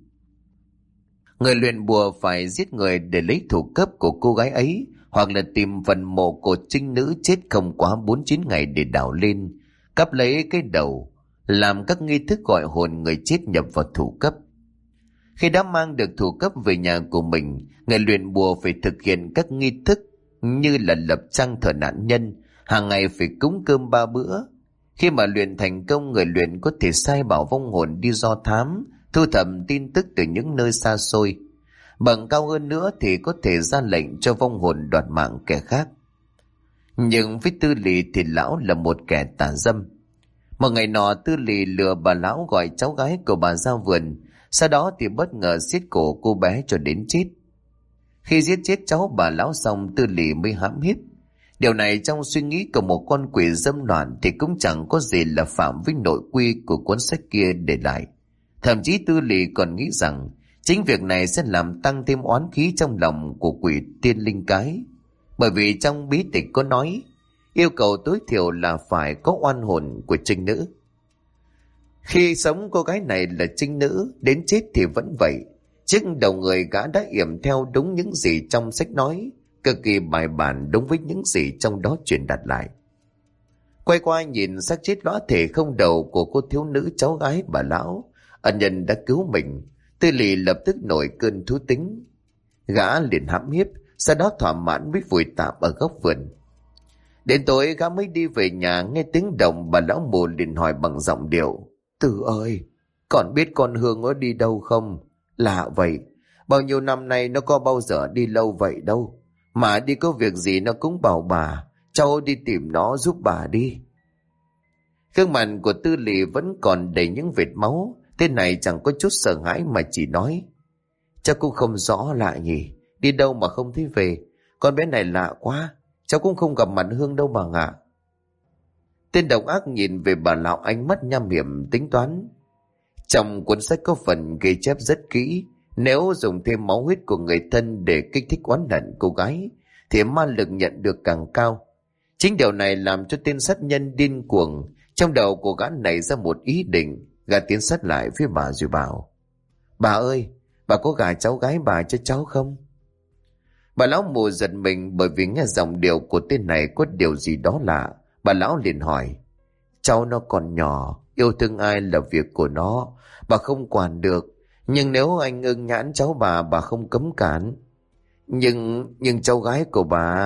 Người luyện bùa phải giết người để lấy thủ cấp của cô gái ấy, hoặc là tìm phần mộ của trinh nữ chết không quá 49 ngày để đào lên, cắp lấy cái đầu, làm các nghi thức gọi hồn người chết nhập vào thủ cấp. Khi đã mang được thủ cấp về nhà của mình, người luyện bùa phải thực hiện các nghi thức như là lập trang thờ nạn nhân, hàng ngày phải cúng cơm 3 bữa. Khi mà luyện thành công, người luyện có thể sai bảo vong hồn đi do thám, thu thập tin tức từ những nơi xa xôi. Bậc cao hơn nữa thì có thể ra lệnh cho vong hồn đoạt mạng kẻ khác. Nhưng với Tư Lỵ thì lão là một kẻ tà dâm. Một ngày nọ, Tư Lỵ lừa bà lão gọi cháu gái của bà ra vườn, sau đó thì bất ngờ siết cổ cô bé cho đến chết. Khi giết chết cháu bà lão xong, Tư Lỵ mới hãm hiếp. Điều này trong suy nghĩ của một con quỷ dâm loạn thì cũng chẳng có gì là phạm với nội quy của cuốn sách kia để lại. Thậm chí Tư Lỵ còn nghĩ rằng chính việc này sẽ làm tăng thêm oán khí trong lòng của quỷ tiên linh cái. Bởi vì trong bí tịch có nói, yêu cầu tối thiểu là phải có oan hồn của trinh nữ. Khi sống cô gái này là trinh nữ, đến chết thì vẫn vậy. Chiếc đầu người gã đã yểm theo đúng những gì trong sách nói, cực kỳ bài bản đúng với những gì trong đó truyền đạt lại. Quay qua nhìn xác chết lõa thể không đầu của cô thiếu nữ cháu gái bà lão, ân nhân đã cứu mình, Tư Lỵ lập tức nổi cơn thú tính. Gã liền hãm hiếp, sau đó thỏa mãn với vùi tạm ở góc vườn. Đến tối gã mới đi về nhà, nghe tiếng động bà lão mù liền hỏi bằng giọng điệu: Tư ơi, còn biết con Hương nó đi đâu không? Lạ vậy, bao nhiêu năm nay nó có bao giờ đi lâu vậy đâu. Mà đi có việc gì nó cũng bảo bà, cháu đi tìm nó giúp bà đi. Gương mặt của Tư Lỵ vẫn còn đầy những vệt máu, thế này chẳng có chút sợ hãi mà chỉ nói: Cháu cũng không rõ lạ nhỉ. Đi đâu mà không thấy về. Con bé này lạ quá. Cháu cũng không gặp mặt Hương đâu bà ạ. Tên độc ác nhìn về bà lão ánh mắt nham hiểm tính toán. Trong cuốn sách có phần ghi chép rất kỹ, nếu dùng thêm máu huyết của người thân để kích thích oán hận cô gái thì ma lực nhận được càng cao. Chính điều này làm cho tên sát nhân điên cuồng. Trong đầu của gã nảy ra một ý định. Gã tiến sát lại phía bà rồi bảo: bà ơi, bà có gả cháu gái bà cho cháu không? Bà lão mù giật mình bởi vì nghe giọng điệu của tên này có điều gì đó lạ. Bà lão liền hỏi: cháu nó còn nhỏ, yêu thương ai là việc của nó, bà không quản được. Nhưng nếu anh ưng nhãn cháu bà không cấm cản. Nhưng cháu gái của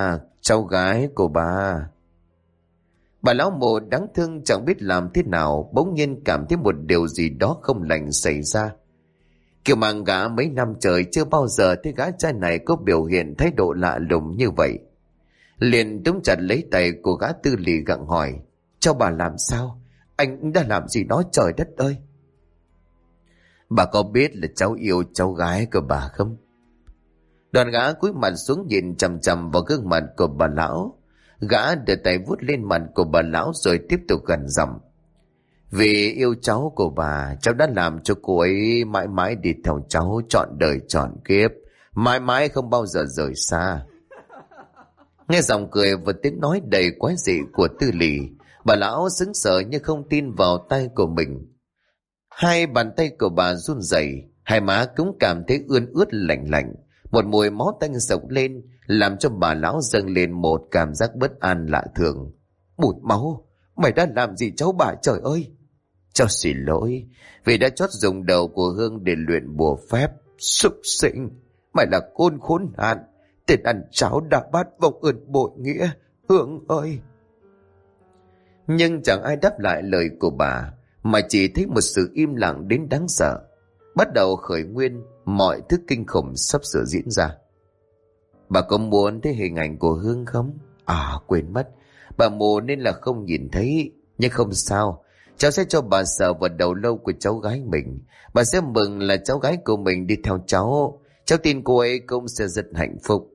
bà. Bà lão mù đáng thương chẳng biết làm thế nào, bỗng nhiên cảm thấy một điều gì đó không lành xảy ra. Kiểu mang gã mấy năm trời chưa bao giờ thấy gã trai này có biểu hiện thái độ lạ lùng như vậy. Liền túm chặt lấy tay của gã Tư Lì gặng hỏi: cháu bà làm sao? Anh đã làm gì đó trời đất ơi? Bà có biết là cháu yêu cháu gái của bà không? Đoàn gã cúi mặt xuống nhìn chằm chằm vào gương mặt của bà lão. Gã đưa tay vuốt lên mặt của bà lão rồi tiếp tục gằn giọng: vì yêu cháu của bà, cháu đã làm cho cô ấy mãi mãi đi theo cháu trọn đời trọn kiếp, mãi mãi không bao giờ rời xa. Nghe giọng cười và tiếng nói đầy quái dị của Tư Lì, bà lão sững sờ như không tin vào tay của mình. Hai bàn tay của bà run rẩy, hai má cũng cảm thấy ươn ướt lạnh lạnh. Một mùi máu tanh sộc lên làm cho bà lão dâng lên một cảm giác bất an lạ thường. Bụt máu, mày đã làm gì cháu bà trời ơi? Cháu xin lỗi vì đã chót dùng đầu của Hương để luyện bùa phép. Súc sinh, mày là côn khốn nạn, tên ăn cháo đã bát vong ơn bội nghĩa, Hương ơi. Nhưng chẳng ai đáp lại lời của bà, mà chỉ thấy một sự im lặng đến đáng sợ. Bắt đầu khởi nguyên, mọi thứ kinh khủng sắp sửa diễn ra. Bà có muốn thấy hình ảnh của Hương không? À, quên mất, bà mù nên là không nhìn thấy. Nhưng không sao, cháu sẽ cho bà sờ vào đầu lâu của cháu gái mình. Bà sẽ mừng là cháu gái của mình đi theo cháu. Cháu tin cô ấy cũng sẽ rất hạnh phúc.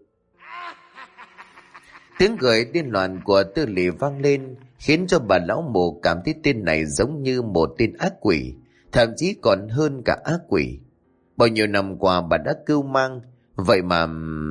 Tiếng cười điên loạn của Tư Lì vang lên, khiến cho bà lão mù cảm thấy tên này giống như một tên ác quỷ, thậm chí còn hơn cả ác quỷ. Bao nhiêu năm qua bà đã cưu mang, vậy mà...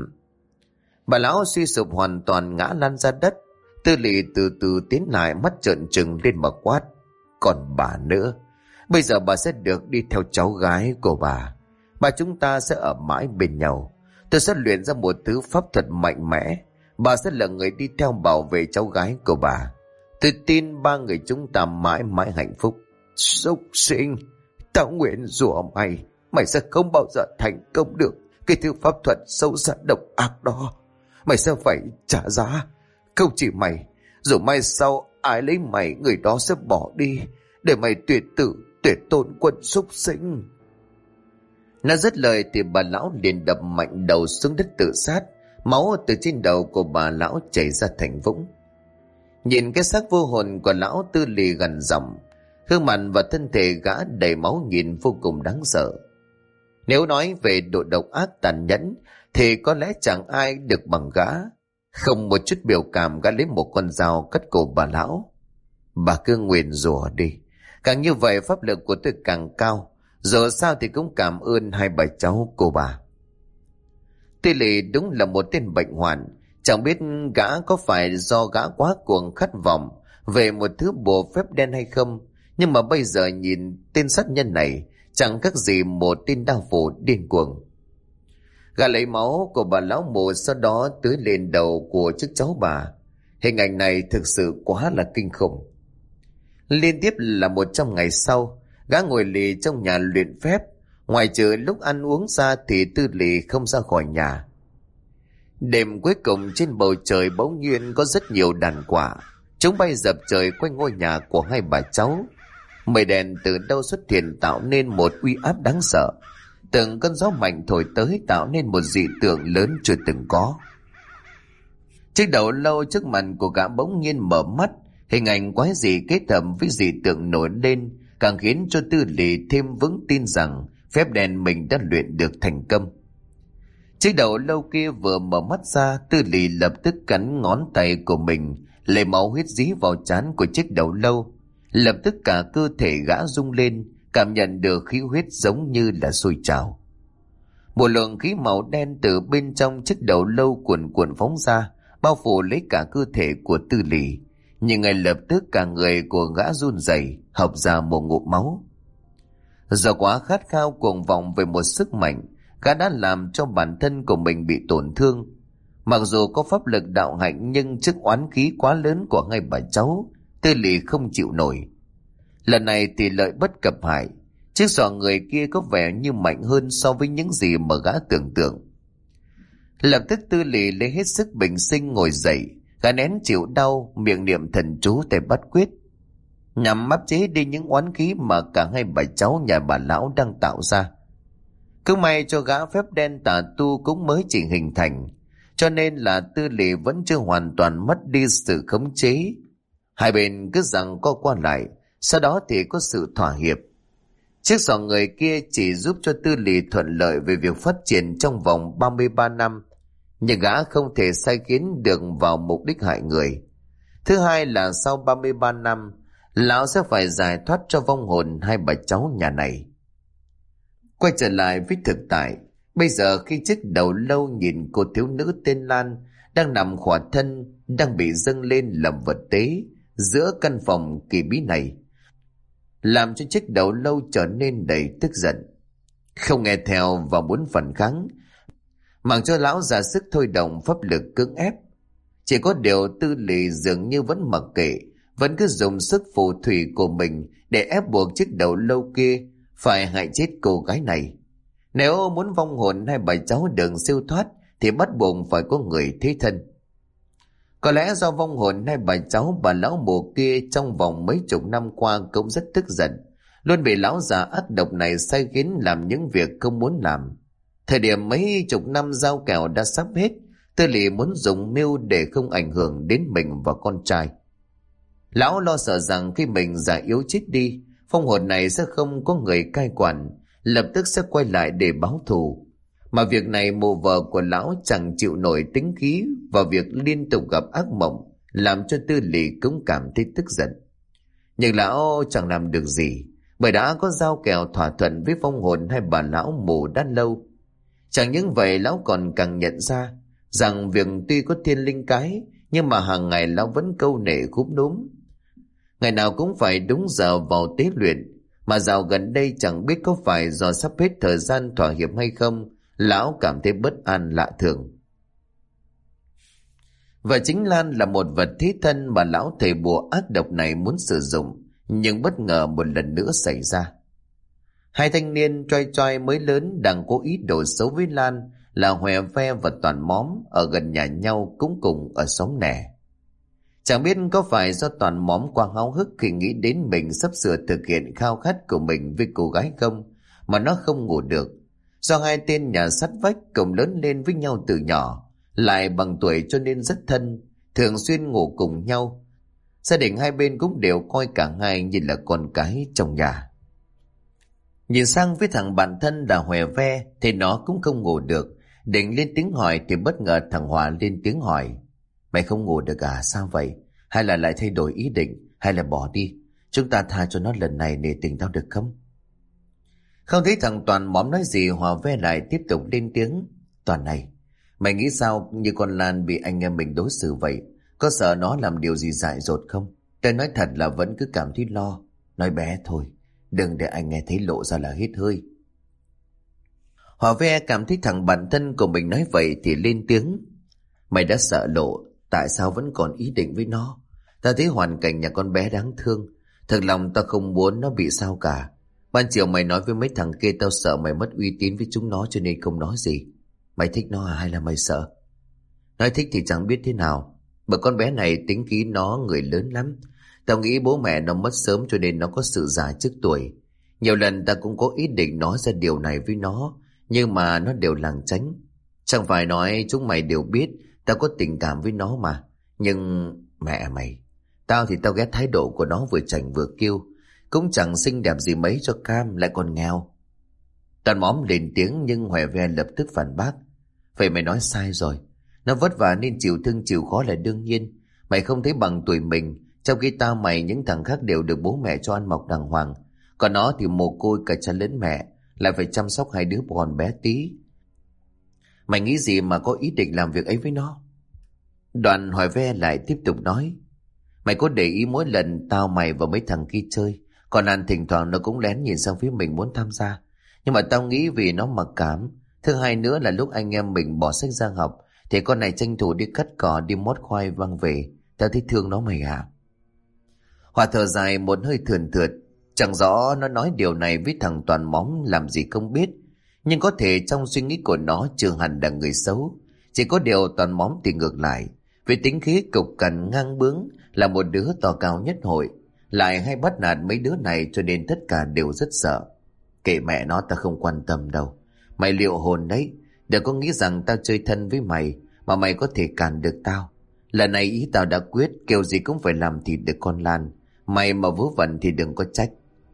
Bà lão suy sụp hoàn toàn ngã lăn ra đất. Tư Lì từ từ tiến lại, mắt trợn trừng lên mà quát: còn bà nữa, bây giờ bà sẽ được đi theo cháu gái của bà. Bà chúng ta sẽ ở mãi bên nhau. Tôi sẽ luyện ra một thứ pháp thuật mạnh mẽ. Bà sẽ là người đi theo bảo vệ cháu gái của bà. Tôi tin ba người chúng ta mãi mãi hạnh phúc. Súc sinh, tao nguyện rủa mày, mày sẽ không bao giờ thành công được cái thứ pháp thuật sâu xa độc ác đó. Mày sẽ phải trả giá. Không chỉ mày, dù mai sau ai lấy mày, người đó sẽ bỏ đi để mày tuyệt tử tuyệt tôn quân súc sinh. Nó dứt lời thì bà lão liền đập mạnh đầu xuống đất tự sát. Máu từ trên đầu của bà lão chảy ra thành vũng. Nhìn cái xác vô hồn của lão, Tư Lì gằn giọng. Gương mặt và thân thể gã đầy máu nhìn vô cùng đáng sợ. Nếu nói về độ độc ác tàn nhẫn thì có lẽ chẳng ai được bằng gã. Không một chút biểu cảm, gã lấy một con dao cắt cổ bà lão. Bà cứ nguyền rủa đi, càng như vậy pháp lực của tôi càng cao. Dù sao thì cũng cảm ơn hai bà cháu của bà. Tư Lì đúng là một tên bệnh hoạn. Chẳng biết gã có phải do gã quá cuồng khát vọng về một thứ bùa phép đen hay không. Nhưng mà bây giờ nhìn tên sát nhân này chẳng khác gì một tên đao phủ điên cuồng. Gã lấy máu của bà lão mù, sau đó tưới lên đầu của chiếc cháu bà. Hình ảnh này thực sự quá là kinh khủng. Liên tiếp là 100 ngày sau, gã ngồi lì trong nhà luyện phép. Ngoài trừ lúc ăn uống ra thì Tư Lì không ra khỏi nhà. Đêm cuối cùng trên bầu trời bỗng nhiên có rất nhiều đàn quạ. Chúng bay dập trời quanh ngôi nhà của hai bà cháu. Mây đèn từ đâu xuất hiện tạo nên một uy áp đáng sợ. Từng cơn gió mạnh thổi tới tạo nên một dị tượng lớn chưa từng có. Chiếc đầu lâu trước mặt của gã bỗng nhiên mở mắt. Hình ảnh quái dị kết hợp với dị tượng nổi lên, càng khiến cho Tư Lì thêm vững tin rằng phép đen mình đã luyện được thành công. Chiếc đầu lâu kia vừa mở mắt ra, Tư Lì lập tức cắn ngón tay của mình, lấy máu huyết dí vào trán của chiếc đầu lâu. Lập tức cả cơ thể gã rung lên, cảm nhận được khí huyết giống như là sôi trào. Một luồng khí màu đen từ bên trong chiếc đầu lâu cuồn cuộn phóng ra, bao phủ lấy cả cơ thể của Tư Lì. Nhưng ngay lập tức cả người của gã run rẩy, hộc ra một ngụm máu. Do quá khát khao cuồng vọng về một sức mạnh, gã đã làm cho bản thân của mình bị tổn thương. Mặc dù có pháp lực đạo hạnh, nhưng trước oán khí quá lớn của hai bà cháu, Tư Lì không chịu nổi. Lần này thì lợi bất cập hại, chiếc giỏ người kia có vẻ như mạnh hơn so với những gì mà gã tưởng tượng. Lập tức Tư Lì lấy hết sức bình sinh ngồi dậy, gã nén chịu đau, miệng niệm thần chú tay bắt quyết, nhằm áp chế đi những oán khí mà cả hai bà cháu nhà bà lão đang tạo ra. Cứ may cho gã phép đen tà tu cũng mới chỉ hình thành, cho nên là Tư Lì vẫn chưa hoàn toàn mất đi sự khống chế. Hai bên cứ giằng co qua lại, sau đó thì có sự thỏa hiệp. Chiếc giỏ người kia chỉ giúp cho Tư Lì thuận lợi về việc phát triển trong vòng 33 năm, nhưng gã không thể sai khiến được vào mục đích hại người. Thứ hai là sau 33 năm, lão sẽ phải giải thoát cho vong hồn hai bà cháu nhà này. Quay trở lại với thực tại, bây giờ khi chiếc đầu lâu nhìn cô thiếu nữ tên Lan đang nằm khỏa thân, đang bị dâng lên làm vật tế giữa căn phòng kỳ bí này, làm cho chiếc đầu lâu trở nên đầy tức giận, không nghe theo và muốn phản kháng, mặc cho lão ra sức thôi động pháp lực cưỡng ép. Chỉ có điều Tư Lì dường như vẫn mặc kệ, vẫn cứ dùng sức phù thủy của mình để ép buộc chiếc đầu lâu kia phải hại chết cô gái này. Nếu muốn vong hồn hai bà cháu được siêu thoát thì bắt buộc phải có người thế thân. Có lẽ do vong hồn hai bà cháu bà lão mù kia trong vòng mấy chục năm qua cũng rất tức giận, luôn bị lão già ác độc này sai khiến làm những việc không muốn làm. Thời điểm mấy chục năm giao kèo đã sắp hết, Tư Lì muốn dùng mưu để không ảnh hưởng đến mình và con trai. Lão lo sợ rằng khi mình già yếu chết đi, vong hồn này sẽ không có người cai quản, lập tức sẽ quay lại để báo thù. Mà việc này mụ vợ của lão chẳng chịu nổi tính khí và việc liên tục gặp ác mộng, làm cho Tư Lì cũng cảm thấy tức giận. Nhưng lão chẳng làm được gì, bởi đã có giao kèo thỏa thuận với vong hồn hai bà lão mù đã lâu. Chẳng những vậy, lão còn càng nhận ra rằng việc tuy có thiên linh cái, nhưng mà hàng ngày lão vẫn câu nệ khúm núm. Ngày nào cũng phải đúng giờ vào tế luyện, mà dạo gần đây chẳng biết có phải do sắp hết thời gian thỏa hiệp hay không, lão cảm thấy bất an lạ thường. Và chính Lan là một vật thế thân mà lão thầy bùa ác độc này muốn sử dụng, nhưng bất ngờ một lần nữa xảy ra. Hai thanh niên trai trai mới lớn đang cố ý đồ xấu với Lan là Hòe Ve và Toàn Móm, ở gần nhà nhau cũng cùng ở xóm nẻ. Chẳng biết có phải do Toàn Móm quá háo hức khi nghĩ đến mình sắp sửa thực hiện khao khát của mình với cô gái không, mà nó không ngủ được. Do hai tên nhà sát vách cùng lớn lên với nhau từ nhỏ, lại bằng tuổi cho nên rất thân, thường xuyên ngủ cùng nhau. Gia đình hai bên cũng đều coi cả hai như là con cái trong nhà. Nhìn sang với thằng bạn thân là Hòe Ve thì nó cũng không ngủ được. Định lên tiếng hỏi thì bất ngờ thằng Hòa lên tiếng hỏi: Mày không ngủ được à? Sao vậy? Hay là lại thay đổi ý định? Hay là bỏ đi? Chúng ta tha cho nó lần này để tình tao được không? Không thấy thằng Toàn Móm nói gì, Hòa Ve lại tiếp tục lên tiếng: Toàn này, mày nghĩ sao như con Lan bị anh em mình đối xử vậy? Có sợ nó làm điều gì dại dột không? Tao nói thật là vẫn cứ cảm thấy lo. Nói bé thôi, đừng để anh nghe thấy lộ ra là hít hơi. Hòa Ve cảm thấy thằng bạn thân của mình nói vậy thì lên tiếng: Mày đã sợ lộ, tại sao vẫn còn ý định với nó? Ta thấy hoàn cảnh nhà con bé đáng thương, thật lòng ta không muốn nó bị sao cả. Ban chiều mày nói với mấy thằng kia, tao sợ mày mất uy tín với chúng nó cho nên không nói gì. Mày thích nó à hay là mày sợ? Nói thích thì chẳng biết thế nào, bởi con bé này tính khí nó người lớn lắm. Tao nghĩ bố mẹ nó mất sớm cho nên nó có sự già trước tuổi. Nhiều lần ta cũng có ý định nói ra điều này với nó, nhưng mà nó đều lảng tránh. Chẳng phải nói chúng mày đều biết tao có tình cảm với nó mà. Nhưng mẹ mày, tao thì tao ghét thái độ của nó vừa chảnh vừa kiêu, cũng chẳng xinh đẹp gì mấy cho cam, lại còn nghèo. Toàn Móm lên tiếng nhưng Hòe Ve lập tức phản bác: Vậy mày nói sai rồi. Nó vất vả nên chịu thương chịu khó là đương nhiên. Mày không thấy bằng tuổi mình, trong khi tao mày những thằng khác đều được bố mẹ cho ăn mọc đàng hoàng. Còn nó thì mồ côi cả cha lẫn mẹ, lại phải chăm sóc hai đứa còn bé tí. Mày nghĩ gì mà có ý định làm việc ấy với nó? Đoàn hỏi ve lại tiếp tục nói. Mày có để ý mỗi lần tao mày và mấy thằng kia chơi, còn An thỉnh thoảng nó cũng lén nhìn sang phía mình muốn tham gia. Nhưng mà tao nghĩ vì nó mặc cảm. Thứ hai nữa là lúc anh em mình bỏ sách ra học thì con này tranh thủ đi cắt cỏ, đi mót khoai văng về. Tao thấy thương nó mày à. Hòa thở dài một hơi thườn thượt. Chẳng rõ nó nói điều này với thằng Toàn Móm làm gì không biết. Nhưng có thể trong suy nghĩ của nó chưa hẳn là người xấu. Chỉ có điều Toàn Móm thì ngược lại. Vì tính khí cục cằn ngang bướng, là một đứa to cao nhất hội, lại hay bắt nạt mấy đứa này cho nên tất cả đều rất sợ. Kệ mẹ nó, ta không quan tâm đâu. Mày liệu hồn đấy. Đừng có nghĩ rằng tao chơi thân với mày mà mày có thể cản được tao. Lần này ý tao đã quyết, kiểu gì cũng phải làm thịt được con Lan. Mày mà vớ vẩn thì đừng có trách.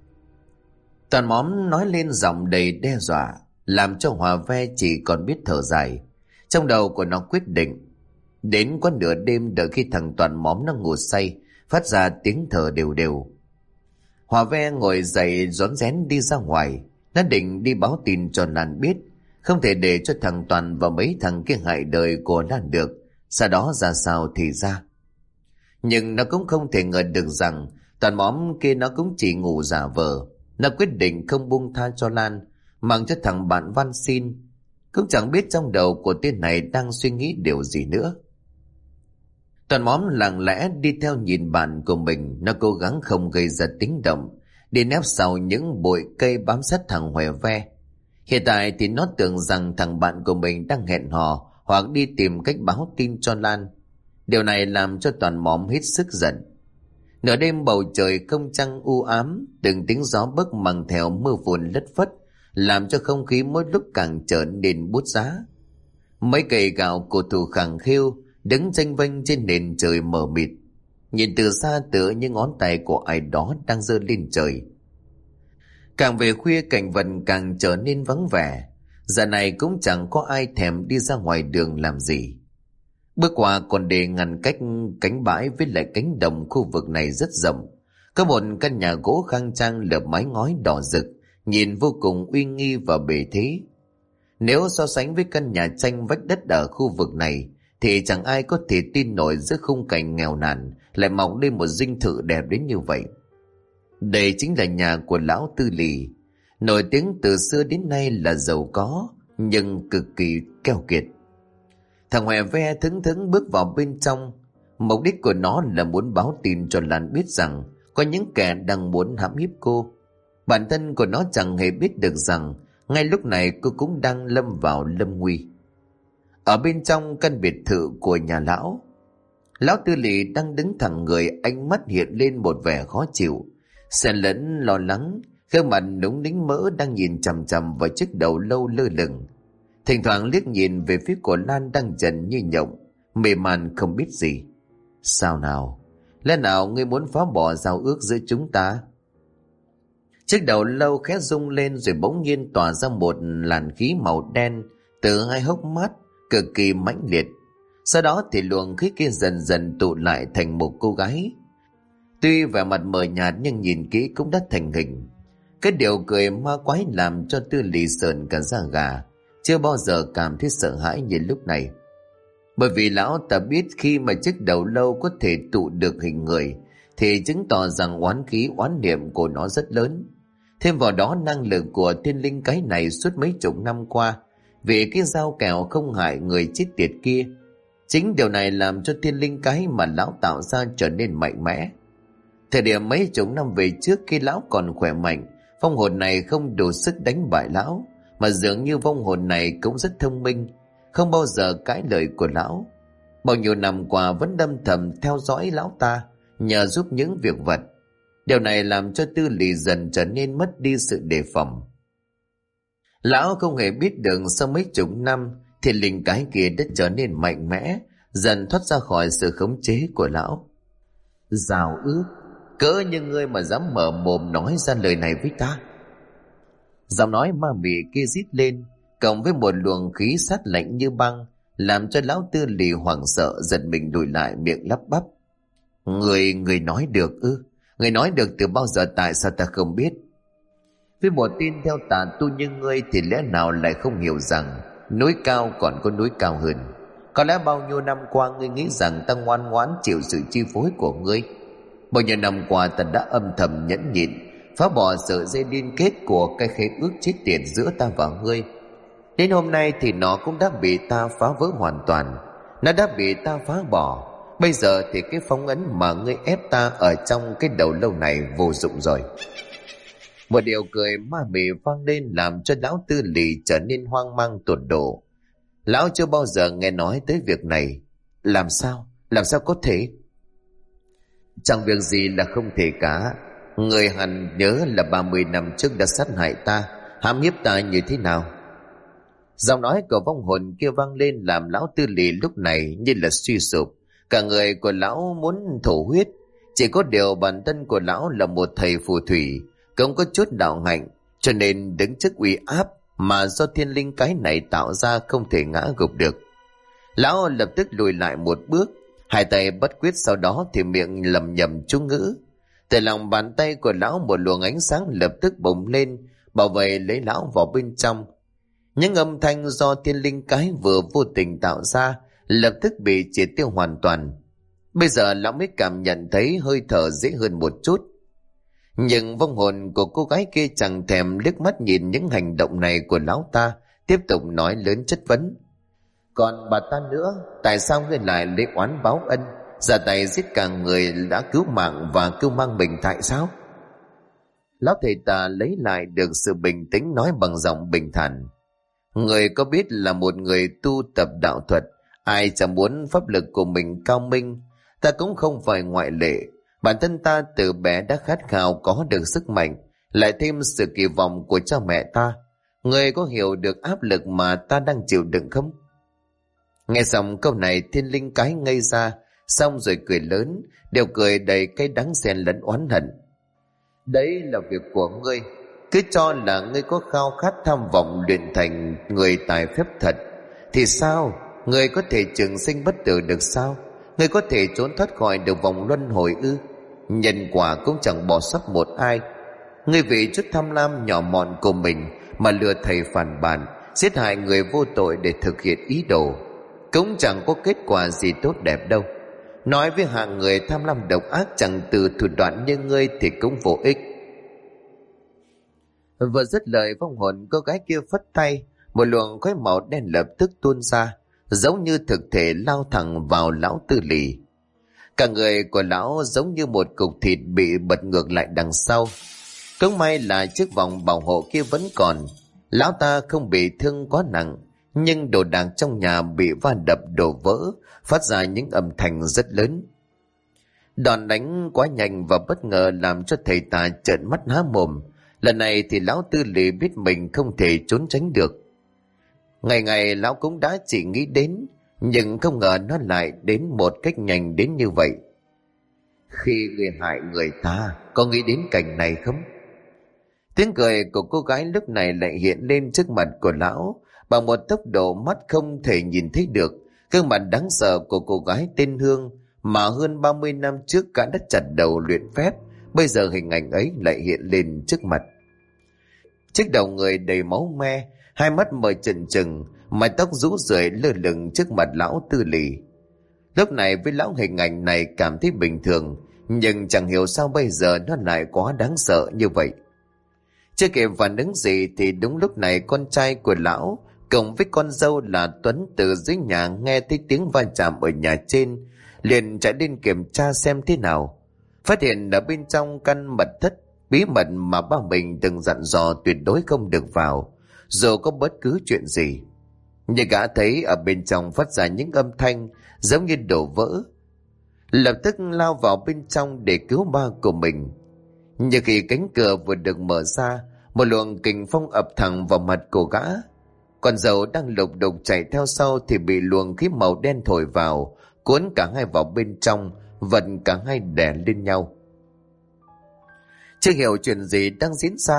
Toàn Móm nói lên giọng đầy đe dọa, làm cho Hòa ve chỉ còn biết thở dài. Trong đầu của nó quyết định. Đến quá nửa đêm, đợi khi thằng Toàn Móm nó ngủ say, phát ra tiếng thở đều đều, Hòa ve ngồi dậy rón rén đi ra ngoài. Nó định đi báo tin cho Lan biết, không thể để cho thằng Toàn và mấy thằng kia hại đời của Lan được. Sau đó ra sao thì ra. Nhưng nó cũng không thể ngờ được rằng Toàn Móm kia nó cũng chỉ ngủ giả vờ. Nó quyết định không buông tha cho Lan, mặc cho thằng bạn van xin. Cũng chẳng biết trong đầu của tên này đang suy nghĩ điều gì nữa. Toàn Móm lặng lẽ đi theo nhìn bạn của mình. Nó cố gắng không gây ra tiếng động, đi nép sau những bụi cây bám sát thằng Huệ ve. Hiện tại thì nó tưởng rằng thằng bạn của mình đang hẹn hò hoặc đi tìm cách báo tin cho Lan. Điều này làm cho Toàn Móm hết sức giận. Nửa đêm bầu trời không trăng u ám, từng tiếng gió bấc mang theo mưa phùn lất phất, làm cho không khí mỗi lúc càng trở nên bút giá. Mấy cây gạo cổ thụ khẳng khiu đứng chênh vênh trên nền trời mờ mịt, nhìn từ xa tựa như ngón tay của ai đó đang giơ lên trời. Càng về khuya cảnh vật càng trở nên vắng vẻ. Giờ này cũng chẳng có ai thèm đi ra ngoài đường làm gì. Bước qua còn để ngăn cách cánh bãi với lại cánh đồng, khu vực này rất rộng. Có một căn nhà gỗ khang trang lợp mái ngói đỏ rực, nhìn vô cùng uy nghi và bề thế. Nếu so sánh với căn nhà tranh vách đất ở khu vực này thì chẳng ai có thể tin nổi giữa khung cảnh nghèo nàn lại mọc lên một dinh thự đẹp đến như vậy. Đây chính là nhà của lão Tư Lì, nổi tiếng từ xưa đến nay là giàu có nhưng cực kỳ keo kiệt. Thằng Huệ ve thững thững bước vào bên trong. Mục đích của nó là muốn báo tin cho Lan biết rằng có những kẻ đang muốn hãm hiếp cô. Bản thân của nó chẳng hề biết được rằng ngay lúc này cô cũng đang lâm vào lâm nguy. Ở bên trong căn biệt thự của nhà lão, lão Tư Lì đang đứng thẳng người, ánh mắt hiện lên một vẻ khó chịu, xen lẫn lo lắng. Gương mặt núng nính mỡ đang nhìn chằm chằm vào chiếc đầu lâu lơ lửng, thỉnh thoảng liếc nhìn về phía của Lan đang dần như nhộng, mê man không biết gì. Sao nào? Lẽ nào ngươi muốn phá bỏ giao ước giữa chúng ta? Chiếc đầu lâu khẽ rung lên rồi bỗng nhiên tỏa ra một làn khí màu đen từ hai hốc mắt cực kỳ mãnh liệt. Sau đó thì luồng khí kia dần dần tụ lại thành một cô gái. Tuy vẻ mặt mờ nhạt nhưng nhìn kỹ cũng đã thành hình. Cái điều cười ma quái làm cho Tư Lì sờn cả da gà, chưa bao giờ cảm thấy sợ hãi như lúc này. Bởi vì lão ta biết khi mà chiếc đầu lâu có thể tụ được hình người thì chứng tỏ rằng oán khí oán niệm của nó rất lớn. Thêm vào đó năng lực của thiên linh cái này suốt mấy chục năm qua, vì cái dao kèo không hại người chết tiệt kia. Chính điều này làm cho thiên linh cái mà lão tạo ra trở nên mạnh mẽ. Thời điểm mấy chục năm về trước khi lão còn khỏe mạnh, vong hồn này không đủ sức đánh bại lão, mà dường như vong hồn này cũng rất thông minh, không bao giờ cãi lời của lão. Bao nhiêu năm qua vẫn đâm thầm theo dõi lão ta, nhờ giúp những việc vật. Điều này làm cho Tư Lì dần trở nên mất đi sự đề phòng. Lão không hề biết được sau mấy chục năm, thiên linh cái kia đã trở nên mạnh mẽ, dần thoát ra khỏi sự khống chế của lão. Giao ước? Cỡ như ngươi mà dám mở mồm nói ra lời này với ta? Giọng nói ma mị kia rít lên, cộng với một luồng khí sát lạnh như băng, làm cho lão Tư Lì hoảng sợ giật mình lùi lại, miệng lắp bắp. Người nói được ư? Người nói được từ bao giờ, tại sao ta không biết? Với một tin theo tà tu như ngươi thì lẽ nào lại không hiểu rằng núi cao còn có núi cao hơn? Có lẽ bao nhiêu năm qua ngươi nghĩ rằng ta ngoan ngoãn chịu sự chi phối của ngươi. Bao nhiêu năm qua ta đã âm thầm nhẫn nhịn, phá bỏ sợi dây liên kết của cái khế ước chết tiệt giữa ta và ngươi. Đến hôm nay thì nó cũng đã bị ta phá vỡ hoàn toàn. Nó đã bị ta phá bỏ. Bây giờ thì cái phong ấn mà ngươi ép ta ở trong cái đầu lâu này vô dụng rồi. Một điều cười ma mị vang lên làm cho lão Tư Lì trở nên hoang mang tột độ. Lão chưa bao giờ nghe nói tới việc này. Làm sao có thể? Chẳng việc gì là không thể cả. Người hẳn nhớ là 30 năm trước đã sát hại ta, hãm hiếp ta như thế nào? Giọng nói của vong hồn kia vang lên làm lão Tư Lì lúc này như là suy sụp. Cả người của lão muốn thổ huyết. Chỉ có điều bản thân của lão là một thầy phù thủy, không có chút đạo hạnh, cho nên đứng trước uy áp mà do thiên linh cái này tạo ra không thể ngã gục được. Lão lập tức lùi lại một bước, hai tay bắt quyết, sau đó thì miệng lẩm nhẩm chú ngữ. Từ lòng bàn tay của lão một luồng ánh sáng lập tức bùng lên, bảo vệ lấy lão vào bên trong. Những âm thanh do thiên linh cái vừa vô tình tạo ra lập tức bị triệt tiêu hoàn toàn. Bây giờ lão mới cảm nhận thấy hơi thở dễ hơn một chút. Nhưng vong hồn của cô gái kia chẳng thèm liếc mắt nhìn những hành động này của lão ta, tiếp tục nói lớn chất vấn. Còn bà ta nữa, tại sao ngươi lại lấy oán báo ân, ra tay giết cả người đã cứu mạng và cứu mang mình, tại sao? Lão thầy tà lấy lại được sự bình tĩnh, nói bằng giọng bình thản. Người có biết là một người tu tập đạo thuật, ai chẳng muốn pháp lực của mình cao minh, ta cũng không phải ngoại lệ. Bản thân ta từ bé đã khát khao có được sức mạnh, lại thêm sự kỳ vọng của cha mẹ ta. Người có hiểu được áp lực mà ta đang chịu đựng không? Nghe xong câu này, thiên linh cái ngây ra, xong rồi cười lớn, đều cười đầy cay đắng xen lẫn oán hận. Đấy là việc của ngươi, cứ cho là ngươi có khao khát tham vọng luyện thành người tài phép thật, thì sao? Ngươi có thể trường sinh bất tử được sao? Ngươi có thể trốn thoát khỏi được vòng luân hồi ư? Nhân quả cũng chẳng bỏ sót một ai. Ngươi vì chút tham lam nhỏ mọn của mình mà lừa thầy phản bản, giết hại người vô tội để thực hiện ý đồ, cũng chẳng có kết quả gì tốt đẹp đâu. Nói với hạng người tham lam độc ác chẳng từ thủ đoạn như ngươi thì cũng vô ích. Vừa dứt lời, vong hồn cô gái kia phất tay, một luồng khói màu đen lập tức tuôn ra, giống như thực thể lao thẳng vào lão Tư Lì. Cả người của lão giống như một cục thịt bị bật ngược lại đằng sau. Cũng may là chiếc vòng bảo hộ kia vẫn còn, lão ta không bị thương quá nặng, nhưng đồ đạc trong nhà bị va đập đổ vỡ, phát ra những âm thanh rất lớn. Đòn đánh quá nhanh và bất ngờ làm cho thầy tà trợn mắt há mồm. Lần này thì lão Tư Lì biết mình không thể trốn tránh được. Ngày ngày lão cũng đã chỉ nghĩ đến, nhưng không ngờ nó lại đến một cách nhanh đến như vậy. Khi người hại người ta, có nghĩ đến cảnh này không? Tiếng cười của cô gái lúc này lại hiện lên trước mặt của lão bằng một tốc độ mắt không thể nhìn thấy được. Gương mặt đáng sợ của cô gái tên Hương mà hơn 30 năm trước cả đã chặt đầu luyện phép, bây giờ hình ảnh ấy lại hiện lên trước mặt. Chiếc đầu người đầy máu me, hai mắt mở trừng trừng, mái tóc rũ rượi lơ lửng trước mặt lão Tư Lì. Lúc này với lão, hình ảnh này cảm thấy bình thường, nhưng chẳng hiểu sao bây giờ nó lại quá đáng sợ như vậy. Chưa kịp phản ứng gì thì đúng lúc này con trai của lão cùng với con dâu là Tuấn từ dưới nhà nghe thấy tiếng va chạm ở nhà trên, liền chạy lên kiểm tra xem thế nào. Phát hiện ở bên trong căn mật thất bí mật mà ba mình từng dặn dò tuyệt đối không được vào, dù có bất cứ chuyện gì. Nhưng gã thấy ở bên trong phát ra những âm thanh giống như đổ vỡ, lập tức lao vào bên trong để cứu ba của mình. Nhưng khi cánh cửa vừa được mở ra, một luồng kình phong ập thẳng vào mặt của gã. Con dâu đang lục đục chạy theo sau thì bị luồng khí màu đen thổi vào, cuốn cả hai vào bên trong, vật cả hai đè lên nhau. Chưa hiểu chuyện gì đang diễn ra,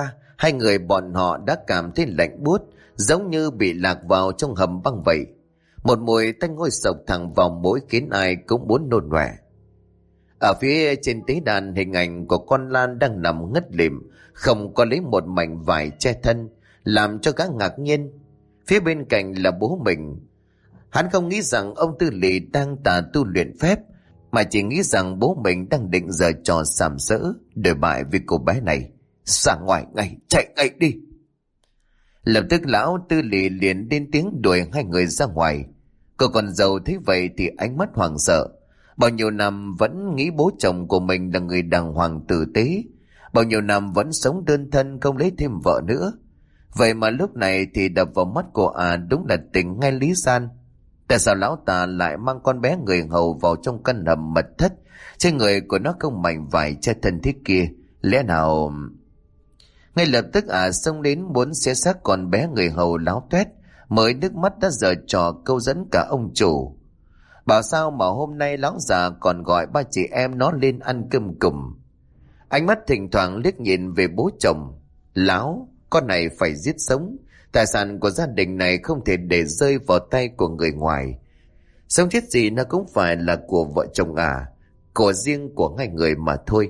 Hai người bọn họ đã cảm thấy lạnh buốt, giống như bị lạc vào trong hầm băng vậy. Một mùi tanh hôi sộc thẳng vào mũi khiến ai cũng muốn nôn ọe. Ở phía trên tế đàn, hình ảnh của con Lan đang nằm ngất lịm, không có lấy một mảnh vải che thân, làm cho gã ngạc nhiên. Phía bên cạnh là bố mình. Hắn không nghĩ rằng ông Tư Lỵ đang tà tu luyện phép, mà chỉ nghĩ rằng bố mình đang định giở trò sàm sỡ, đồi bại vì cô bé này. Ra ngoài ngay, chạy ngay đi. Lập tức lão Tư Lỵ liền lên tiếng đuổi hai người ra ngoài. Cô con dâu thấy vậy thì ánh mắt hoảng sợ. Bao nhiêu năm vẫn nghĩ bố chồng của mình là người đàng hoàng tử tế, bao nhiêu năm vẫn sống đơn thân không lấy thêm vợ nữa. Vậy mà lúc này thì đập vào mắt của đúng là tình ngay lý gian. Tại sao lão ta lại mang con bé người hầu vào trong căn hầm mật thất, trên người của nó không mảnh vải che thân thế kia? Lẽ nào... Ngay lập tức xông đến muốn xé xác con bé người hầu láo toét, mới nước mắt đã giở trò câu dẫn cả ông chủ. Bảo sao mà hôm nay lão già còn gọi ba chị em nó lên ăn cơm cùng. Ánh mắt thỉnh thoảng liếc nhìn về bố chồng. Láo, con này phải giết sống. Tài sản của gia đình này không thể để rơi vào tay của người ngoài. Sống chết gì nó cũng phải là của vợ chồng của riêng của hai người mà thôi.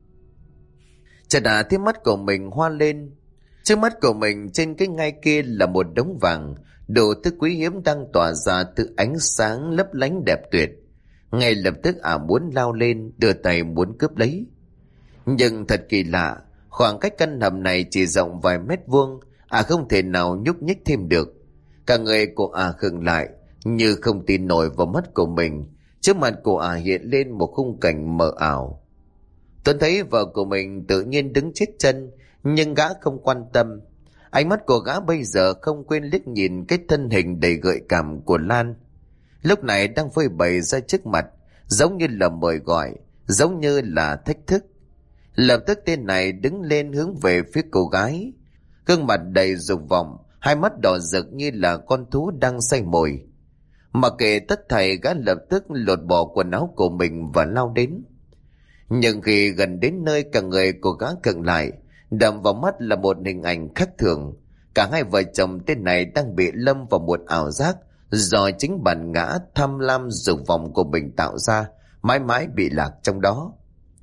Chợt thấy mắt của mình hoa lên. Trước mắt của mình trên cái ngai kia là một đống vàng, đồ thứ quý hiếm đang tỏa ra từ ánh sáng lấp lánh đẹp tuyệt. Ngay lập tức muốn lao lên, đưa tay muốn cướp lấy. Nhưng thật kỳ lạ, khoảng cách căn hầm này chỉ rộng vài mét vuông, không thể nào nhúc nhích thêm được. Cả người của khựng lại, như không tin nổi vào mắt của mình. Trước mặt của hiện lên một khung cảnh mờ ảo. Tuấn thấy vợ của mình tự nhiên đứng chết chân, nhưng gã không quan tâm. Ánh mắt của gã bây giờ không quên liếc nhìn cái thân hình đầy gợi cảm của Lan. Lúc này đang phơi bày ra trước mặt, giống như là mời gọi, giống như là thách thức. Lập tức tên này đứng lên hướng về phía cô gái, gương mặt đầy dục vọng, hai mắt đỏ rực như là con thú đang say mồi. Mặc kệ tất thảy, gã lập tức lột bỏ quần áo của mình và lao đến. Nhưng khi gần đến nơi, cả người của gã khựng lại, đập vào mắt là một hình ảnh khác thường. Cả hai vợ chồng tên này đang bị lâm vào một ảo giác do chính bản ngã tham lam dục vọng của mình tạo ra, mãi mãi bị lạc trong đó.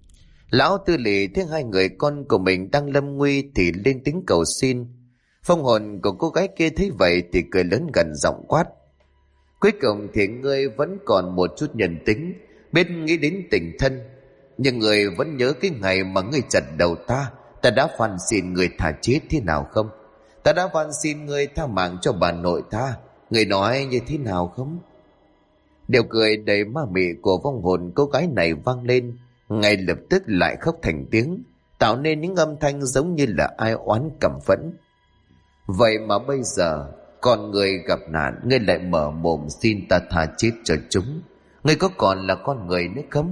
Lão Tư Lỵ thấy hai người con của mình đang lâm nguy thì lên tiếng cầu xin. Phong hồn của cô gái kia thấy vậy thì cười lớn gần giọng quát: Cuối cùng thì ngươi vẫn còn một chút nhân tính, biết nghĩ đến tình thân. Nhưng ngươi vẫn nhớ cái ngày mà ngươi chặt đầu ta đã van xin ngươi thả chết thế nào không? Ta đã van xin ngươi tha mạng cho bà nội ta, ngươi nói như thế nào không? Điều cười đầy ma mị của vong hồn cô gái này vang lên, ngay lập tức lại khóc thành tiếng, tạo nên những âm thanh giống như là ai oán căm phẫn. Vậy mà bây giờ con người gặp nạn, ngươi lại mở mồm xin ta tha chết cho chúng. Ngươi có còn là con người nữa không?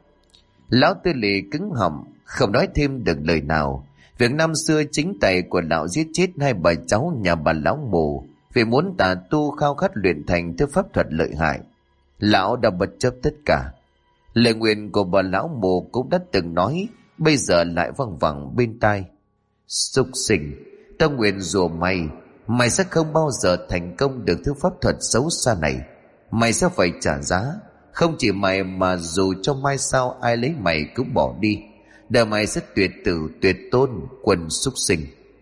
Lão Tư Lỵ cứng họng, không nói thêm được lời nào. Việc năm xưa chính tay của lão giết chết hai bà cháu nhà bà lão mù vì muốn tà tu khao khát luyện thành thứ pháp thuật lợi hại. Lão đã bất chấp tất cả. Lời nguyện của bà lão mù cũng đã từng nói, bây giờ lại văng vẳng bên tai. Súc sinh, ta nguyện rủa mày, mày sẽ không bao giờ thành công được thứ pháp thuật xấu xa này. Mày sẽ phải trả giá. Không chỉ mày mà dù cho mai sau ai lấy mày cũng bỏ đi, đời mày sẽ tuyệt tử tuyệt tôn, quần súc sinh.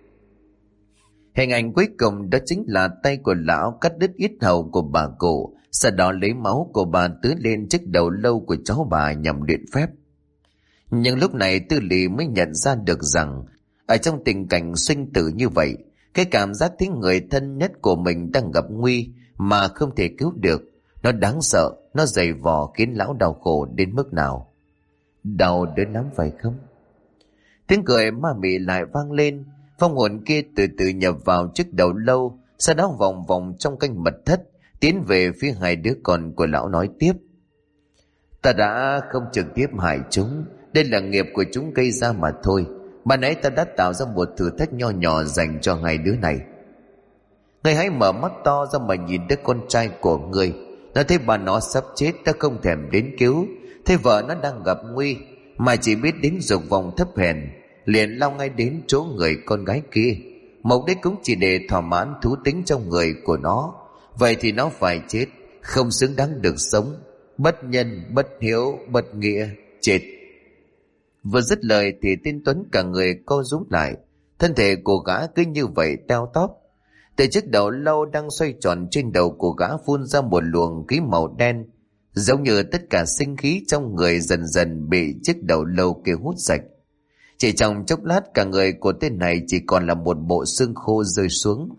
Hình ảnh cuối cùng đó chính là tay của lão cắt đứt yết hầu của bà cụ, sau đó lấy máu của bà tưới lên chiếc đầu lâu của cháu bà nhằm luyện phép. Nhưng lúc này Tư Lỵ mới nhận ra được rằng ở trong tình cảnh sinh tử như vậy, cái cảm giác thấy người thân nhất của mình đang gặp nguy mà không thể cứu được, nó đáng sợ, nó dày vò khiến lão đau khổ đến mức nào. Đau đớn lắm phải không? Tiếng cười ma mị lại vang lên. Phong hồn kia từ từ nhập vào chiếc đầu lâu, sau đó vòng vòng trong căn mật thất, tiến về phía hai đứa con của lão nói tiếp: Ta đã không trực tiếp hại chúng, đây là nghiệp của chúng gây ra mà thôi. Ban nãy ta đã tạo ra một thử thách nho nhỏ dành cho hai đứa này. Ngươi hãy mở mắt to ra mà nhìn đứa con trai của ngươi. Nó thấy bà nó sắp chết đã không thèm đến cứu, thấy vợ nó đang gặp nguy mà chỉ biết đến dục vọng thấp hèn. liền lao ngay đến chỗ người con gái kia. Mục đích cũng chỉ để thỏa mãn thú tính trong người của nó. Vậy thì nó phải chết, không xứng đáng được sống. Bất nhân, bất hiếu, bất nghĩa, chết. Vừa dứt lời thì tên Tuấn cả người co rúm lại. Thân thể của gã cứ như vậy teo tóp. Từ chiếc đầu lâu đang xoay tròn trên đầu của gã phun ra một luồng khí màu đen, giống như tất cả sinh khí trong người dần dần bị chiếc đầu lâu kia hút sạch. Chỉ trong chốc lát cả người của tên này chỉ còn là một bộ xương khô rơi xuống.